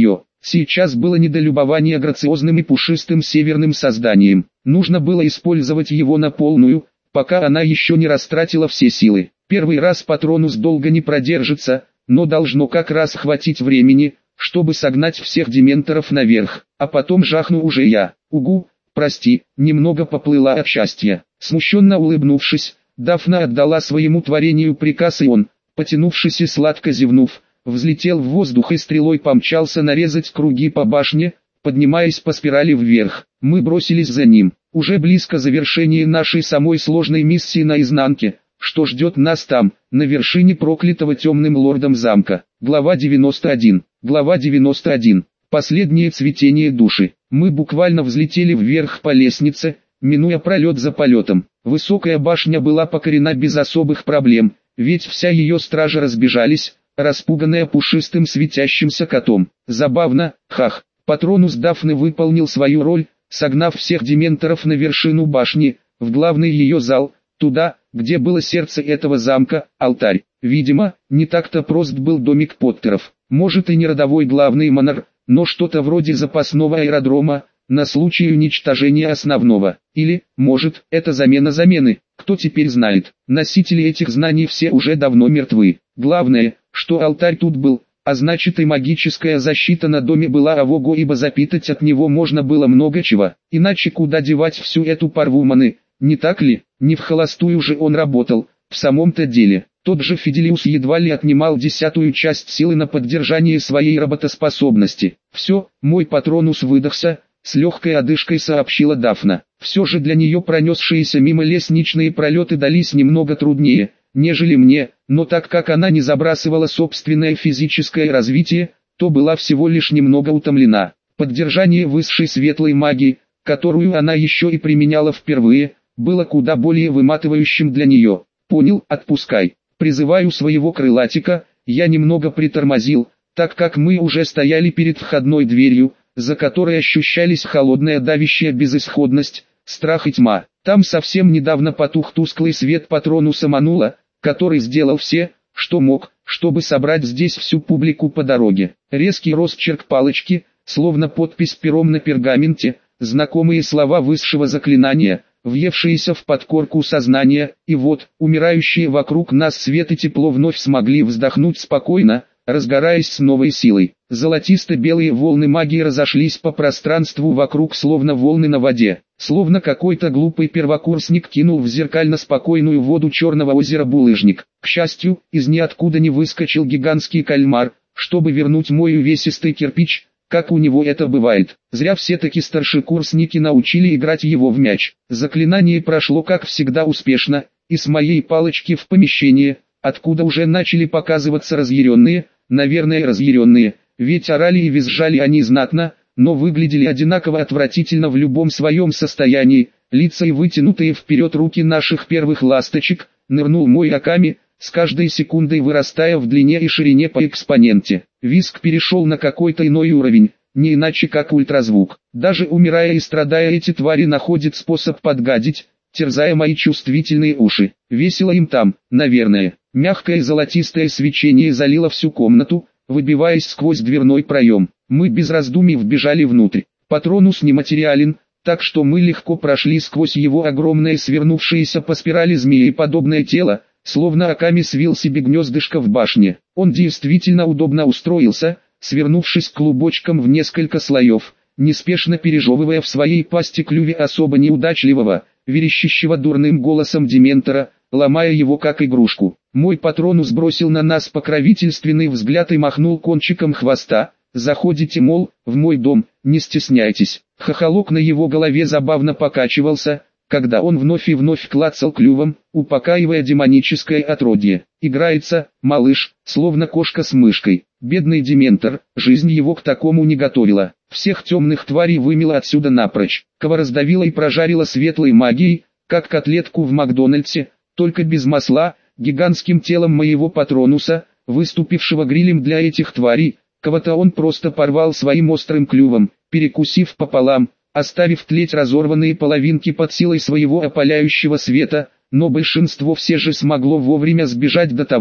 Сейчас было не до любования грациозным и пушистым северным созданием. Нужно было использовать его на полную, пока она еще не растратила все силы. Первый раз Патронус долго не продержится, но должно как раз хватить времени, чтобы согнать всех дементоров наверх, а потом жахну уже я. Угу, прости, немного поплыла от счастья. Смущенно улыбнувшись, Дафна отдала своему творению приказ, и он, потянувшись и сладко зевнув, взлетел в воздух и стрелой помчался нарезать круги по башне, поднимаясь по спирали вверх. Мы бросились за ним. Уже близко завершение нашей самой сложной миссии на изнанке. Что ждет нас там, на вершине проклятого темным лордом замка. Глава 91. Глава 91. Последнее цветение души. Мы буквально взлетели вверх по лестнице, минуя пролет за полетом. Высокая башня была покорена без особых проблем, ведь вся ее стража разбежались, распуганная пушистым светящимся котом. Забавно, хах. Патронус Дафны выполнил свою роль, согнав всех дементоров на вершину башни, в главный ее зал, туда, где было сердце этого замка, алтарь. Видимо, не так-то прост был домик Поттеров. Может и не родовой главный манор, но что-то вроде запасного аэродрома, на случай уничтожения основного. Или, может, это замена замены, кто теперь знает. Носители этих знаний все уже давно мертвы. Главное, что алтарь тут был, а значит и магическая защита на доме была авого, ибо запитать от него можно было много чего. Иначе куда девать всю эту парву маны, не так ли? Не вхолостую же он работал, в самом-то деле. Тот же Фиделиус едва ли отнимал 10-ю часть силы на поддержание своей работоспособности. Все, мой Патронус выдохся, с легкой одышкой сообщила Дафна. Все же для нее пронесшиеся мимо лестничные пролеты дались немного труднее, нежели мне, но так как она не забрасывала собственное физическое развитие, то была всего лишь немного утомлена. Поддержание высшей светлой магии, которую она еще и применяла впервые, было куда более выматывающим для нее. Понял, отпускай. Призываю своего крылатика, я немного притормозил, так как мы уже стояли перед входной дверью, за которой ощущались холодная давящая безысходность, страх и тьма. Там совсем недавно потух тусклый свет Патронуса Манула, который сделал все, что мог, чтобы собрать здесь всю публику по дороге. Резкий росчерк палочки, словно подпись пером на пергаменте, знакомые слова высшего заклинания, въевшиеся в подкорку сознания, и вот, умирающие вокруг нас свет и тепло вновь смогли вздохнуть спокойно, разгораясь с новой силой. Золотисто-белые волны магии разошлись по пространству вокруг, словно волны на воде. Словно какой-то глупый первокурсник кинул в зеркально-спокойную воду Черного озера булыжник. К счастью, из ниоткуда не выскочил гигантский кальмар, чтобы вернуть мой увесистый кирпич, как у него это бывает. Зря все-таки старшекурсники научили играть его в мяч. Заклинание прошло как всегда успешно, и с моей палочки в помещение, откуда уже начали показываться разъяренные, наверное разъяренные, ведь орали и визжали они знатно, но выглядели одинаково отвратительно в любом своем состоянии. Лица и вытянутые вперед руки наших первых ласточек, нырнул мой Аками, с каждой секундой вырастая в длине и ширине по экспоненте. Визг перешел на какой-то иной уровень, не иначе как ультразвук. Даже умирая и страдая, эти твари находят способ подгадить, терзая мои чувствительные уши. Весело им там, наверное. Мягкое золотистое свечение залило всю комнату, выбиваясь сквозь дверной проем. Мы без раздумий вбежали внутрь. Патронус нематериален, так что мы легко прошли сквозь его огромное свернувшееся по спирали змееподобное тело, словно Аками свил себе гнездышко в башне. Он действительно удобно устроился, свернувшись клубочком в несколько слоев, неспешно пережевывая в своей пасти клюве особо неудачливого, верещащего дурным голосом дементора, ломая его как игрушку. Мой Патронус бросил на нас покровительственный взгляд и махнул кончиком хвоста. «Заходите, мол, в мой дом, не стесняйтесь». Хохолок на его голове забавно покачивался, когда он вновь и вновь клацал клювом, упокаивая демоническое отродье. Играется, малыш, словно кошка с мышкой. Бедный дементор, жизнь его к такому не готовила. Всех темных тварей вымела отсюда напрочь. Кого раздавила и прожарила светлой магией, как котлетку в Макдональдсе, только без масла, гигантским телом моего Патронуса, выступившего грилем для этих тварей. Кого-то он просто порвал своим острым клювом, перекусив пополам, оставив тлеть разорванные половинки под силой своего опаляющего света, но большинство все же смогло вовремя сбежать до того,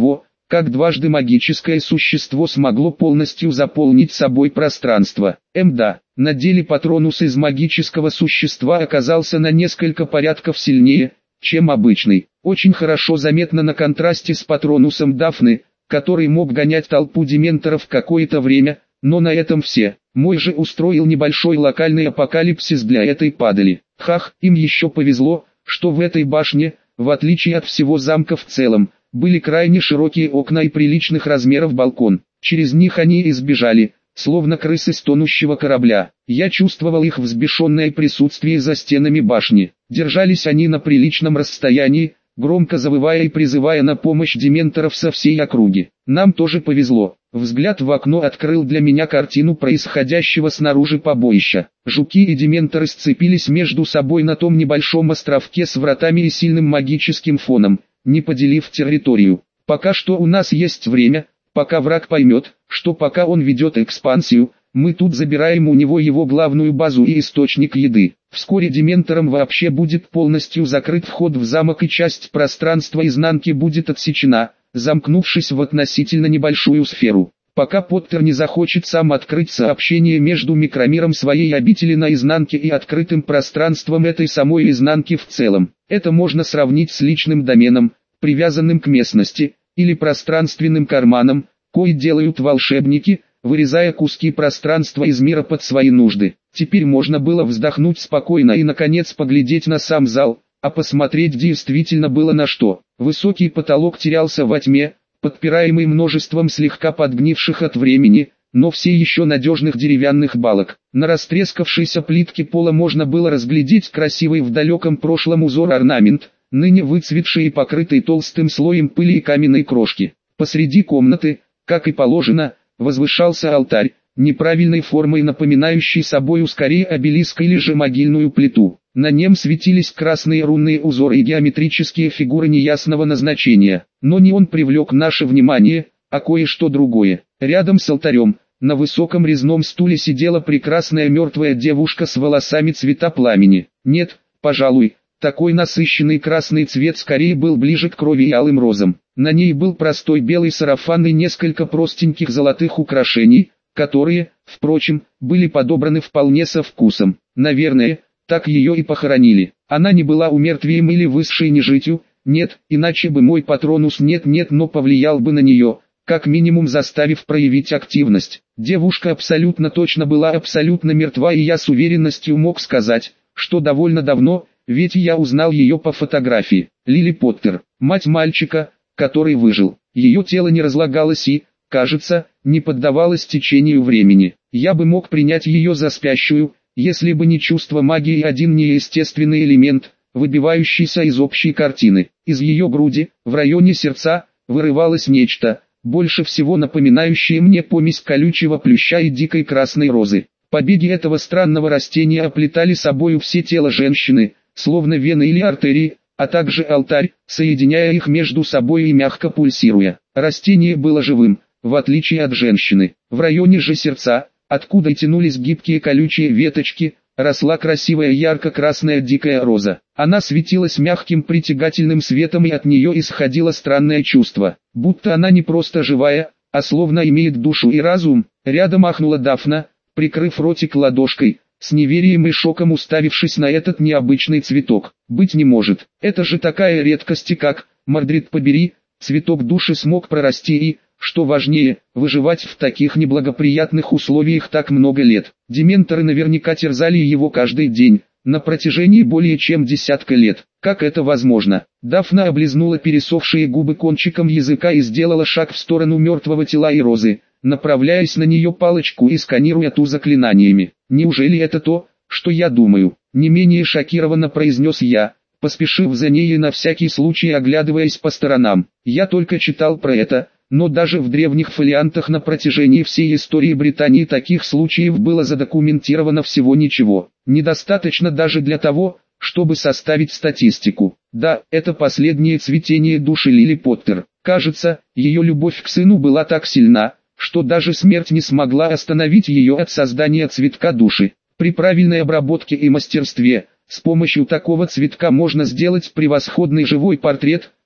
как дважды магическое существо смогло полностью заполнить собой пространство. Да, на деле Патронус из магического существа оказался на несколько порядков сильнее, чем обычный. Очень хорошо заметно на контрасте с Патронусом Дафны, который мог гонять толпу дементоров какое-то время, но на этом все. Мой же устроил небольшой локальный апокалипсис для этой падали. Хах, им еще повезло, что в этой башне, в отличие от всего замка в целом, были крайне широкие окна и приличных размеров балкон. Через них они и сбежали, словно крысы с тонущего корабля. Я чувствовал их взбешенное присутствие за стенами башни. Держались они на приличном расстоянии, громко завывая и призывая на помощь дементоров со всей округи. Нам тоже повезло. Взгляд в окно открыл для меня картину происходящего снаружи побоища. Жуки и дементоры сцепились между собой на том небольшом островке с вратами и сильным магическим фоном, не поделив территорию. Пока что у нас есть время, пока враг поймет, что пока он ведет экспансию, мы тут забираем у него его главную базу и источник еды. Вскоре дементорам вообще будет полностью закрыт вход в замок и часть пространства изнанки будет отсечена, замкнувшись в относительно небольшую сферу. Пока Поттер не захочет сам открыть сообщение между микромиром своей обители на изнанке и открытым пространством этой самой изнанки в целом. Это можно сравнить с личным доменом, привязанным к местности, или пространственным карманом, кои делают волшебники, вырезая куски пространства из мира под свои нужды. Теперь можно было вздохнуть спокойно и наконец поглядеть на сам зал, а посмотреть действительно было на что. Высокий потолок терялся во тьме, подпираемый множеством слегка подгнивших от времени, но все еще надежных деревянных балок. На растрескавшейся плитке пола можно было разглядеть красивый в далеком прошлом узор-орнамент, ныне выцветший и покрытый толстым слоем пыли и каменной крошки. Посреди комнаты, как и положено, возвышался алтарь, неправильной формой напоминающий собою скорее обелиск или же могильную плиту. На нем светились красные рунные узоры и геометрические фигуры неясного назначения. Но не он привлек наше внимание, а кое-что другое. Рядом с алтарем, на высоком резном стуле сидела прекрасная мертвая девушка с волосами цвета пламени. Нет, пожалуй, такой насыщенный красный цвет скорее был ближе к крови и алым розам. На ней был простой белый сарафан и несколько простеньких золотых украшений, которые, впрочем, были подобраны вполне со вкусом. Наверное, так ее и похоронили. Она не была умертвием или высшей нежитью, нет, иначе бы мой Патронус нет-нет, но повлиял бы на нее, как минимум заставив проявить активность. Девушка абсолютно точно была абсолютно мертва, и я с уверенностью мог сказать, что довольно давно, ведь я узнал ее по фотографии. Лили Поттер, мать мальчика, который выжил. Ее тело не разлагалось и, кажется, не поддавалось течению времени. Я бы мог принять ее за спящую, если бы не чувство магии и один неестественный элемент, выбивающийся из общей картины. Из ее груди, в районе сердца, вырывалось нечто, больше всего напоминающее мне помесь колючего плюща и дикой красной розы. Побеги этого странного растения оплетали собою все тело женщины, словно вены или артерии, а также алтарь, соединяя их между собой и мягко пульсируя. Растение было живым, в отличие от женщины. В районе же сердца, откуда тянулись гибкие колючие веточки, росла красивая ярко-красная дикая роза. Она светилась мягким притягательным светом, и от нее исходило странное чувство, будто она не просто живая, а словно имеет душу и разум. Рядом ахнула Дафна, прикрыв ротик ладошкой, с неверием и шоком уставившись на этот необычный цветок. Быть не может, это же такая редкость, как, Мордрид побери, цветок души смог прорасти и, что важнее, выживать в таких неблагоприятных условиях так много лет. Дементоры наверняка терзали его каждый день, на протяжении более чем десятка лет. Как это возможно? Дафна облизнула пересохшие губы кончиком языка и сделала шаг в сторону мертвого тела и розы, направляясь на нее палочку и сканируя ту заклинаниями. «Неужели это то, что я думаю?» Не менее шокированно произнес я, поспешив за ней и на всякий случай оглядываясь по сторонам. Я только читал про это, но даже в древних фолиантах на протяжении всей истории Британии таких случаев было задокументировано всего ничего. Недостаточно даже для того, чтобы составить статистику. Да, это последнее цветение души Лили Поттер. Кажется, ее любовь к сыну была так сильна, что даже смерть не смогла остановить ее от создания цветка души. При правильной обработке и мастерстве, с помощью такого цветка можно сделать превосходный живой портрет,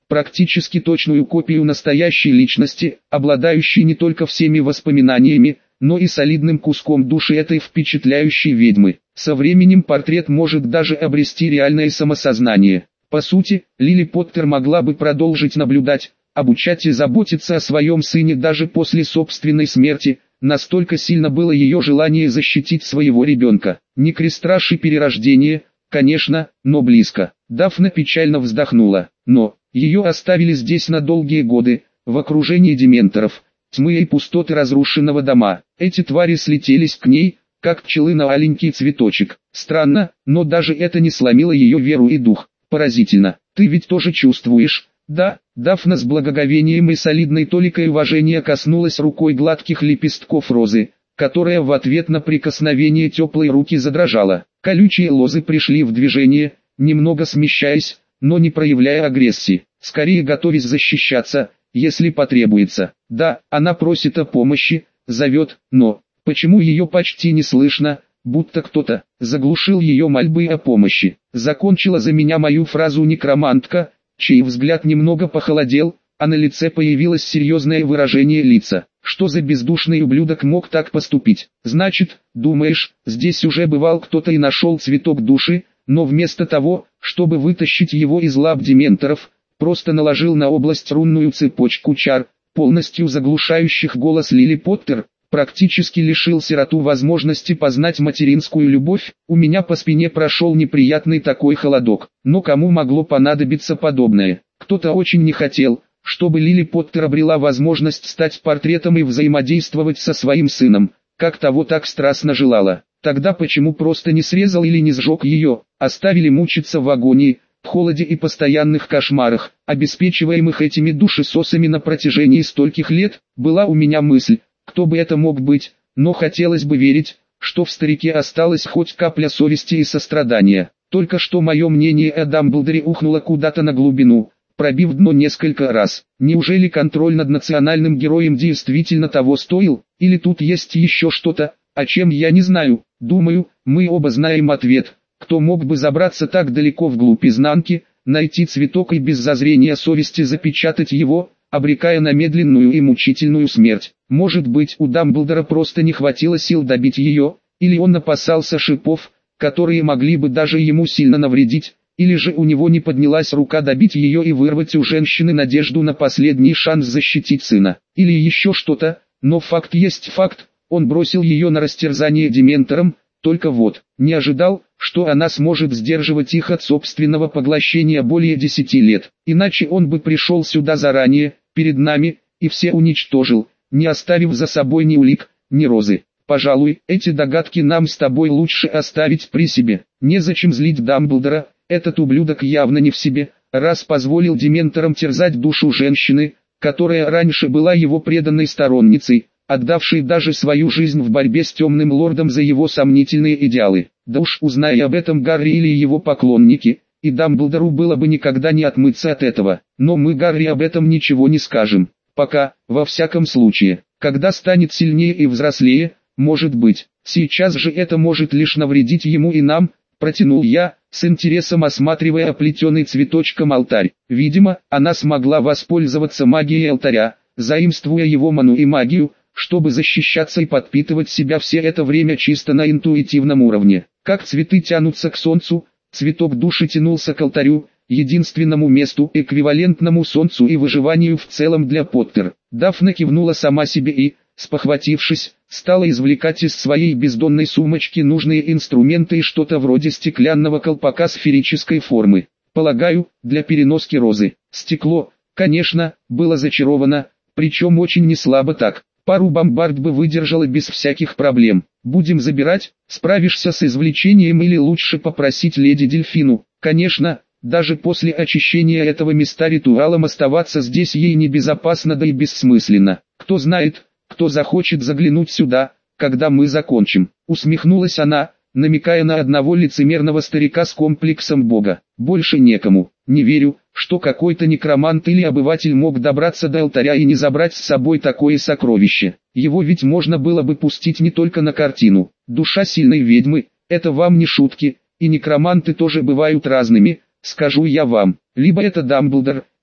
практически точную копию настоящей личности, обладающей не только всеми воспоминаниями, но и солидным куском души этой впечатляющей ведьмы. Со временем портрет может даже обрести реальное самосознание. По сути, Лили Поттер могла бы продолжить наблюдать, обучать и заботиться о своем сыне даже после собственной смерти, настолько сильно было ее желание защитить своего ребенка. Не крестраж и перерождение, конечно, но близко. Дафна печально вздохнула, но ее оставили здесь на долгие годы, в окружении дементоров, тьмы и пустоты разрушенного дома. Эти твари слетелись к ней, как пчелы на аленький цветочек. Странно, но даже это не сломило ее веру и дух. Поразительно. Ты ведь тоже чувствуешь? Да. Дафна с благоговением и солидной толикой уважения коснулась рукой гладких лепестков розы, которая в ответ на прикосновение теплой руки задрожала. Колючие лозы пришли в движение, немного смещаясь, но не проявляя агрессии, скорее готовясь защищаться, если потребуется. Да, она просит о помощи, зовет, но почему ее почти не слышно, будто кто-то заглушил ее мольбы о помощи. Закончила за меня мою фразу некромантка, чей взгляд немного похолодел, а на лице появилось серьезное выражение лица. Что за бездушный ублюдок мог так поступить? Значит, думаешь, здесь уже бывал кто-то и нашел цветок души, но вместо того, чтобы вытащить его из лап дементоров, просто наложил на область рунную цепочку чар, полностью заглушающих голос Лили Поттер, практически лишил сироту возможности познать материнскую любовь. У меня по спине прошел неприятный такой холодок. Но кому могло понадобиться подобное? Кто-то очень не хотел, чтобы Лили Поттер обрела возможность стать портретом и взаимодействовать со своим сыном, как того так страстно желала. Тогда почему просто не срезал или не сжег ее, оставили мучиться в агонии, в холоде и постоянных кошмарах, обеспечиваемых этими душесосами на протяжении стольких лет? Была у меня мысль, кто бы это мог быть, но хотелось бы верить, что в старике осталась хоть капля совести и сострадания. Только что мое мнение о Дамблдоре ухнуло куда-то на глубину, пробив дно несколько раз. Неужели контроль над национальным героем действительно того стоил, или тут есть еще что-то, о чем я не знаю? Думаю, мы оба знаем ответ. Кто мог бы забраться так далеко вглубь изнанки, найти цветок и без зазрения совести запечатать его, обрекая на медленную и мучительную смерть? Может быть, у Дамблдора просто не хватило сил добить ее, или он опасался шипов, которые могли бы даже ему сильно навредить, или же у него не поднялась рука добить ее и вырвать у женщины надежду на последний шанс защитить сына, или еще что-то, но факт есть факт, он бросил ее на растерзание дементорам, только вот, не ожидал, что она сможет сдерживать их от собственного поглощения более 10 лет, иначе он бы пришел сюда заранее, перед нами, и все уничтожил, не оставив за собой ни улик, ни розы. Пожалуй, эти догадки нам с тобой лучше оставить при себе. Незачем злить Дамблдора, этот ублюдок явно не в себе, раз позволил дементорам терзать душу женщины, которая раньше была его преданной сторонницей, отдавшей даже свою жизнь в борьбе с темным лордом за его сомнительные идеалы. Да уж, узная об этом Гарри или его поклонники, и Дамблдору было бы никогда не отмыться от этого. Но мы Гарри об этом ничего не скажем. Пока, во всяком случае, когда станет сильнее и взрослее, может быть. Сейчас же это может лишь навредить ему и нам, протянул я, с интересом осматривая оплетенный цветочком алтарь. Видимо, она смогла воспользоваться магией алтаря, заимствуя его ману и магию, чтобы защищаться и подпитывать себя все это время чисто на интуитивном уровне. Как цветы тянутся к солнцу, цветок души тянулся к алтарю, единственному месту, эквивалентному солнцу и выживанию в целом для Поттер. Дафна кивнула сама себе и, спохватившись, стала извлекать из своей бездонной сумочки нужные инструменты и что-то вроде стеклянного колпака сферической формы. Полагаю, для переноски розы. Стекло, конечно, было зачаровано, причем очень неслабо так. Пару бомбард бы выдержала без всяких проблем. Будем забирать, справишься с извлечением или лучше попросить леди Дельфину. Конечно, даже после очищения этого места ритуалом оставаться здесь ей небезопасно, да и бессмысленно. Кто знает, кто захочет заглянуть сюда, когда мы закончим. Усмехнулась она, намекая на одного лицемерного старика с комплексом бога. Больше некому. Не верю, что какой-то некромант или обыватель мог добраться до алтаря и не забрать с собой такое сокровище. Его ведь можно было бы пустить не только на картину. Душа сильной ведьмы, это вам не шутки, и некроманты тоже бывают разными, скажу я вам. Либо это Дамблдор,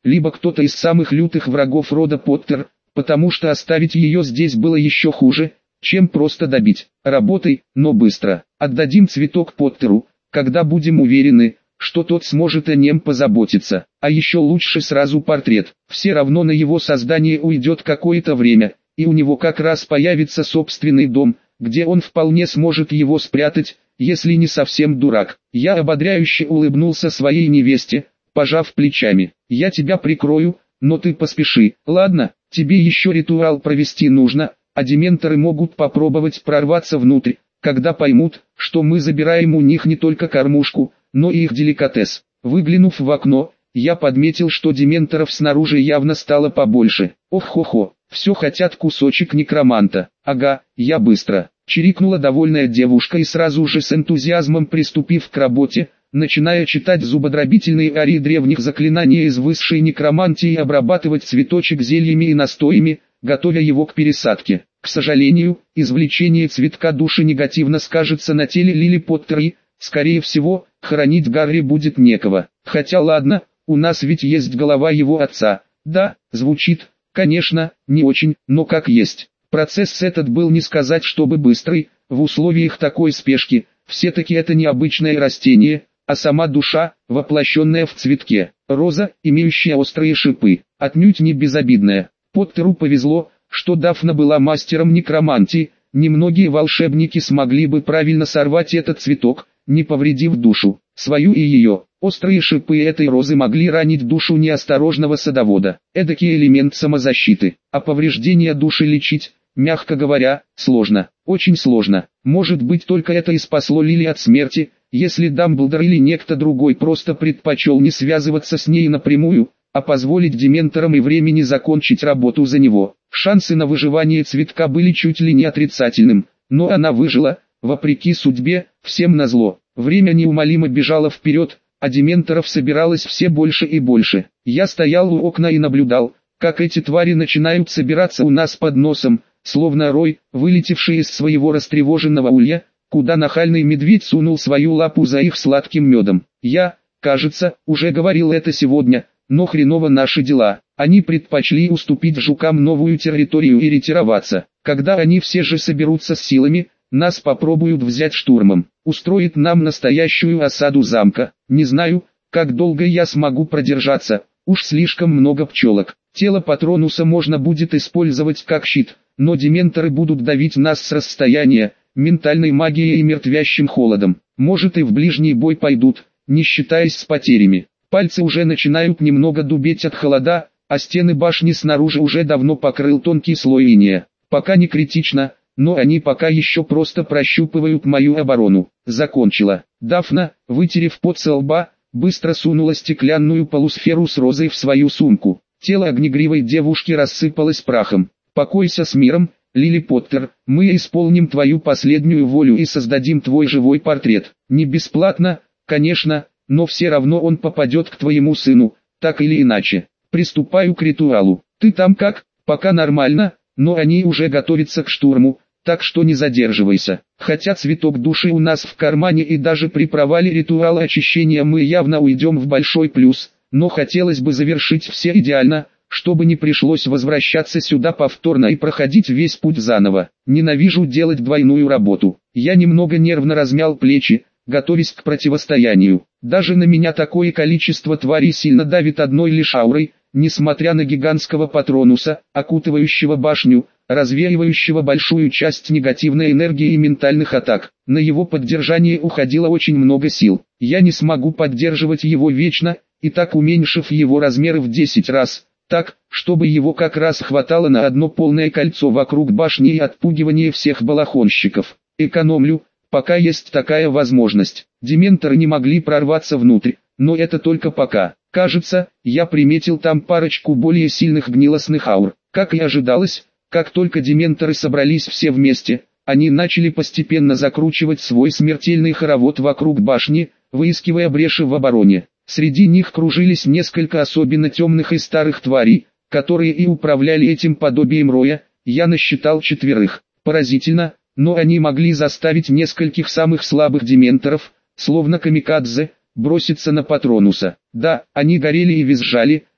либо кто-то из самых лютых врагов рода Поттер, потому что оставить ее здесь было еще хуже, чем просто добить. Работай, но быстро. Отдадим цветок Поттеру, когда будем уверены, что тот сможет о нем позаботиться. А еще лучше сразу портрет. Все равно на его создание уйдет какое-то время, и у него как раз появится собственный дом, где он вполне сможет его спрятать, если не совсем дурак. Я ободряюще улыбнулся своей невесте, пожав плечами. Я тебя прикрою, но ты поспеши. Ладно, тебе еще ритуал провести нужно, а дементоры могут попробовать прорваться внутрь, когда поймут, что мы забираем у них не только кормушку, но и их деликатес. Выглянув в окно, я подметил, что дементоров снаружи явно стало побольше. Ох-хо-хо, все хотят кусочек некроманта. Ага, я быстро. Чирикнула довольная девушка и сразу же с энтузиазмом приступив к работе, начиная читать зубодробительные арии древних заклинаний из высшей некромантии и обрабатывать цветочек зельями и настоями, готовя его к пересадке. К сожалению, извлечение цветка души негативно скажется на теле Лили Поттер и, скорее всего, хоронить Гарри будет некого. Хотя ладно, у нас ведь есть голова его отца. Да, звучит, конечно, не очень, но как есть. Процесс этот был не сказать чтобы быстрый, в условиях такой спешки, все-таки это не обычное растение, а сама душа, воплощенная в цветке. Роза, имеющая острые шипы, отнюдь не безобидная. Поттеру повезло, что Дафна была мастером некромантии, немногие волшебники смогли бы правильно сорвать этот цветок, не повредив душу, свою и ее. Острые шипы этой розы могли ранить душу неосторожного садовода. Эдакий элемент самозащиты. А повреждения души лечить, мягко говоря, сложно. Очень сложно. Может быть, только это и спасло Лили от смерти, если Дамблдор или некто другой просто предпочел не связываться с ней напрямую, а позволить дементорам и времени закончить работу за него. Шансы на выживание цветка были чуть ли не отрицательным, но она выжила, вопреки судьбе, всем назло. Время неумолимо бежало вперед, а дементоров собиралось все больше и больше. Я стоял у окна и наблюдал, как эти твари начинают собираться у нас под носом, словно рой, вылетевший из своего растревоженного улья, куда нахальный медведь сунул свою лапу за их сладким медом. Я, кажется, уже говорил это сегодня, но хреново наши дела. Они предпочли уступить жукам новую территорию и ретироваться. Когда они все же соберутся с силами, нас попробуют взять штурмом. Устроит нам настоящую осаду замка. Не знаю, как долго я смогу продержаться. Уж слишком много пчелок. Тело Патронуса можно будет использовать как щит, но дементоры будут давить нас с расстояния, ментальной магией и мертвящим холодом. Может и в ближний бой пойдут, не считаясь с потерями. Пальцы уже начинают немного дубеть от холода, а стены башни снаружи уже давно покрыл тонкий слой инея. Пока не критично, но они пока еще просто прощупывают мою оборону. Закончила. Дафна, вытерев пот со лба, быстро сунула стеклянную полусферу с розой в свою сумку. Тело огнегривой девушки рассыпалось прахом. «Покойся с миром, Лили Поттер, мы исполним твою последнюю волю и создадим твой живой портрет. Не бесплатно, конечно, но все равно он попадет к твоему сыну, так или иначе. Приступаю к ритуалу. Ты там как? Пока нормально, но они уже готовятся к штурму, так что не задерживайся. Хотя цветок души у нас в кармане и даже при провале ритуала очищения мы явно уйдем в большой плюс, но хотелось бы завершить все идеально, чтобы не пришлось возвращаться сюда повторно и проходить весь путь заново. Ненавижу делать двойную работу. Я немного нервно размял плечи, готовясь к противостоянию. Даже на меня такое количество тварей сильно давит одной лишь аурой, несмотря на гигантского Патронуса, окутывающего башню, развеивающего большую часть негативной энергии и ментальных атак. На его поддержание уходило очень много сил. Я не смогу поддерживать его вечно, и так уменьшив его размеры в 10 раз, так, чтобы его как раз хватало на одно полное кольцо вокруг башни и отпугивание всех балахонщиков. Экономлю, пока есть такая возможность. Дементоры не могли прорваться внутрь, но это только пока. Кажется, я приметил там парочку более сильных гнилостных аур. Как и ожидалось, как только дементоры собрались все вместе, они начали постепенно закручивать свой смертельный хоровод вокруг башни, выискивая бреши в обороне. Среди них кружились несколько особенно темных и старых тварей, которые и управляли этим подобием роя. Я насчитал 4. Поразительно, но они могли заставить нескольких самых слабых дементоров, словно камикадзе, броситься на Патронуса. Да, они горели и визжали,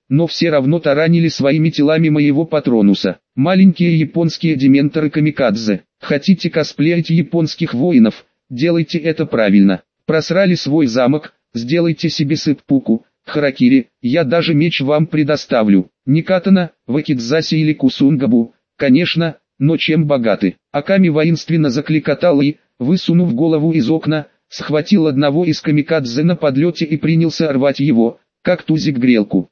но все равно таранили своими телами моего Патронуса. Маленькие японские дементоры-камикадзе, хотите косплеить японских воинов, делайте это правильно. Просрали свой замок, сделайте себе сеппуку, харакири, я даже меч вам предоставлю. Не катана, вакидзаси или кусунгабу, конечно, но чем богаты. Аками воинственно закликотал и, высунув голову из окна, схватил одного из камикадзе на подлете и принялся рвать его, как тузик грелку.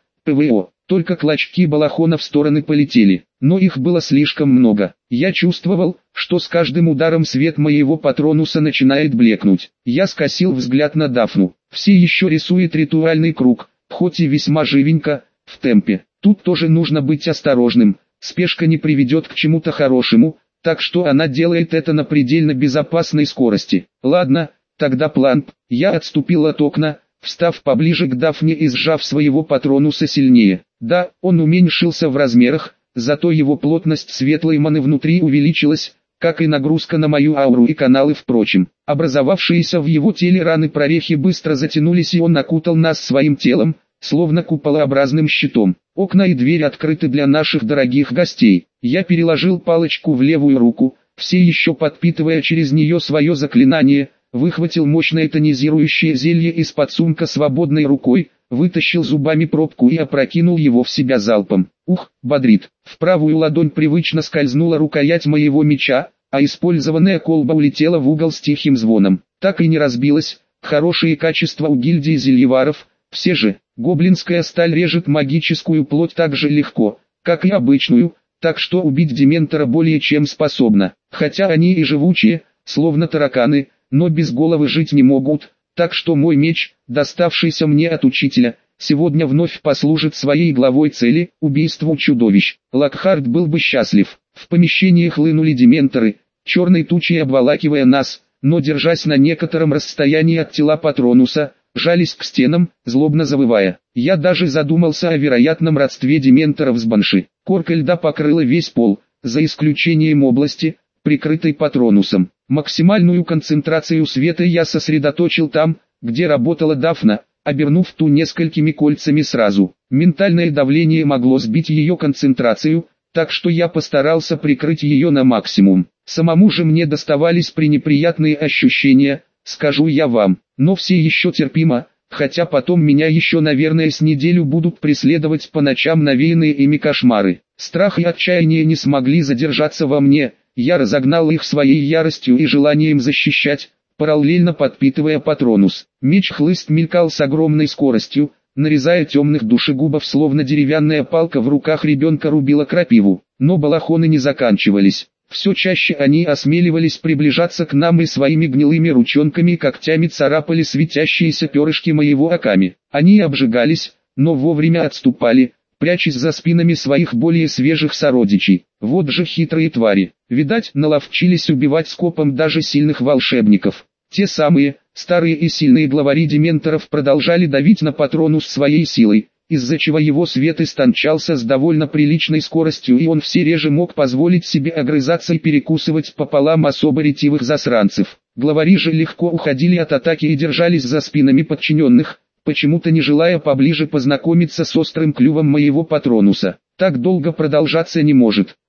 ПВО, только клочки балахона в стороны полетели, но их было слишком много. Я чувствовал, что с каждым ударом свет моего Патронуса начинает блекнуть. Я скосил взгляд на Дафну. Все еще рисует ритуальный круг, хоть и весьма живенько, в темпе. Тут тоже нужно быть осторожным, спешка не приведет к чему-то хорошему, так что она делает это на предельно безопасной скорости. Ладно, тогда план. Я отступил от окна, встав поближе к Дафне и сжав своего Патронуса сильнее. Да, он уменьшился в размерах, зато его плотность светлой маны внутри увеличилась, как и нагрузка на мою ауру и каналы впрочем. Образовавшиеся в его теле раны-прорехи быстро затянулись, и он окутал нас своим телом, словно куполообразным щитом. Окна и дверь открыты для наших дорогих гостей. Я переложил палочку в левую руку, все еще подпитывая через нее свое заклинание, выхватил мощное тонизирующее зелье из-под сумка свободной рукой, вытащил зубами пробку и опрокинул его в себя залпом. Ух, бодрит. В правую ладонь привычно скользнула рукоять моего меча, а использованная колба улетела в угол с тихим звоном. Так и не разбилась. Хорошие качества у гильдии зельеваров. Все же, гоблинская сталь режет магическую плоть так же легко, как и обычную, так что убить дементора более чем способна. Хотя они и живучие, словно тараканы, но без головы жить не могут, так что мой меч, доставшийся мне от учителя, сегодня вновь послужит своей главой цели – убийству чудовищ. Локхард был бы счастлив. В помещении хлынули дементоры, черной тучей обволакивая нас, но держась на некотором расстоянии от тела Патронуса, жались к стенам, злобно завывая. Я даже задумался о вероятном родстве дементоров с банши. Корка льда покрыла весь пол, за исключением области, прикрытой Патронусом. Максимальную концентрацию света я сосредоточил там, где работала Дафна, обернув ту несколькими кольцами сразу. Ментальное давление могло сбить ее концентрацию, так что я постарался прикрыть ее на максимум. Самому же мне доставались пренеприятные ощущения, скажу я вам, но все еще терпимо, хотя потом меня еще наверное с неделю будут преследовать по ночам навеянные ими кошмары. Страх и отчаяние не смогли задержаться во мне, я разогнал их своей яростью и желанием защищать, параллельно подпитывая Патронус. Меч-хлыст мелькал с огромной скоростью, нарезая темных душегубов, словно деревянная палка в руках ребенка рубила крапиву. Но балахоны не заканчивались. Все чаще они осмеливались приближаться к нам и своими гнилыми ручонками и когтями царапали светящиеся перышки моего Аками. Они обжигались, но вовремя отступали, прячась за спинами своих более свежих сородичей. Вот же хитрые твари. Видать, наловчились убивать скопом даже сильных волшебников. Те самые, старые и сильные главари дементоров продолжали давить на Патронус своей силой, из-за чего его свет истончался с довольно приличной скоростью, и он все реже мог позволить себе огрызаться и перекусывать пополам особо ретивых засранцев. Главари же легко уходили от атаки и держались за спинами подчиненных, почему-то не желая поближе познакомиться с острым клювом моего Патронуса. Так долго продолжаться не может.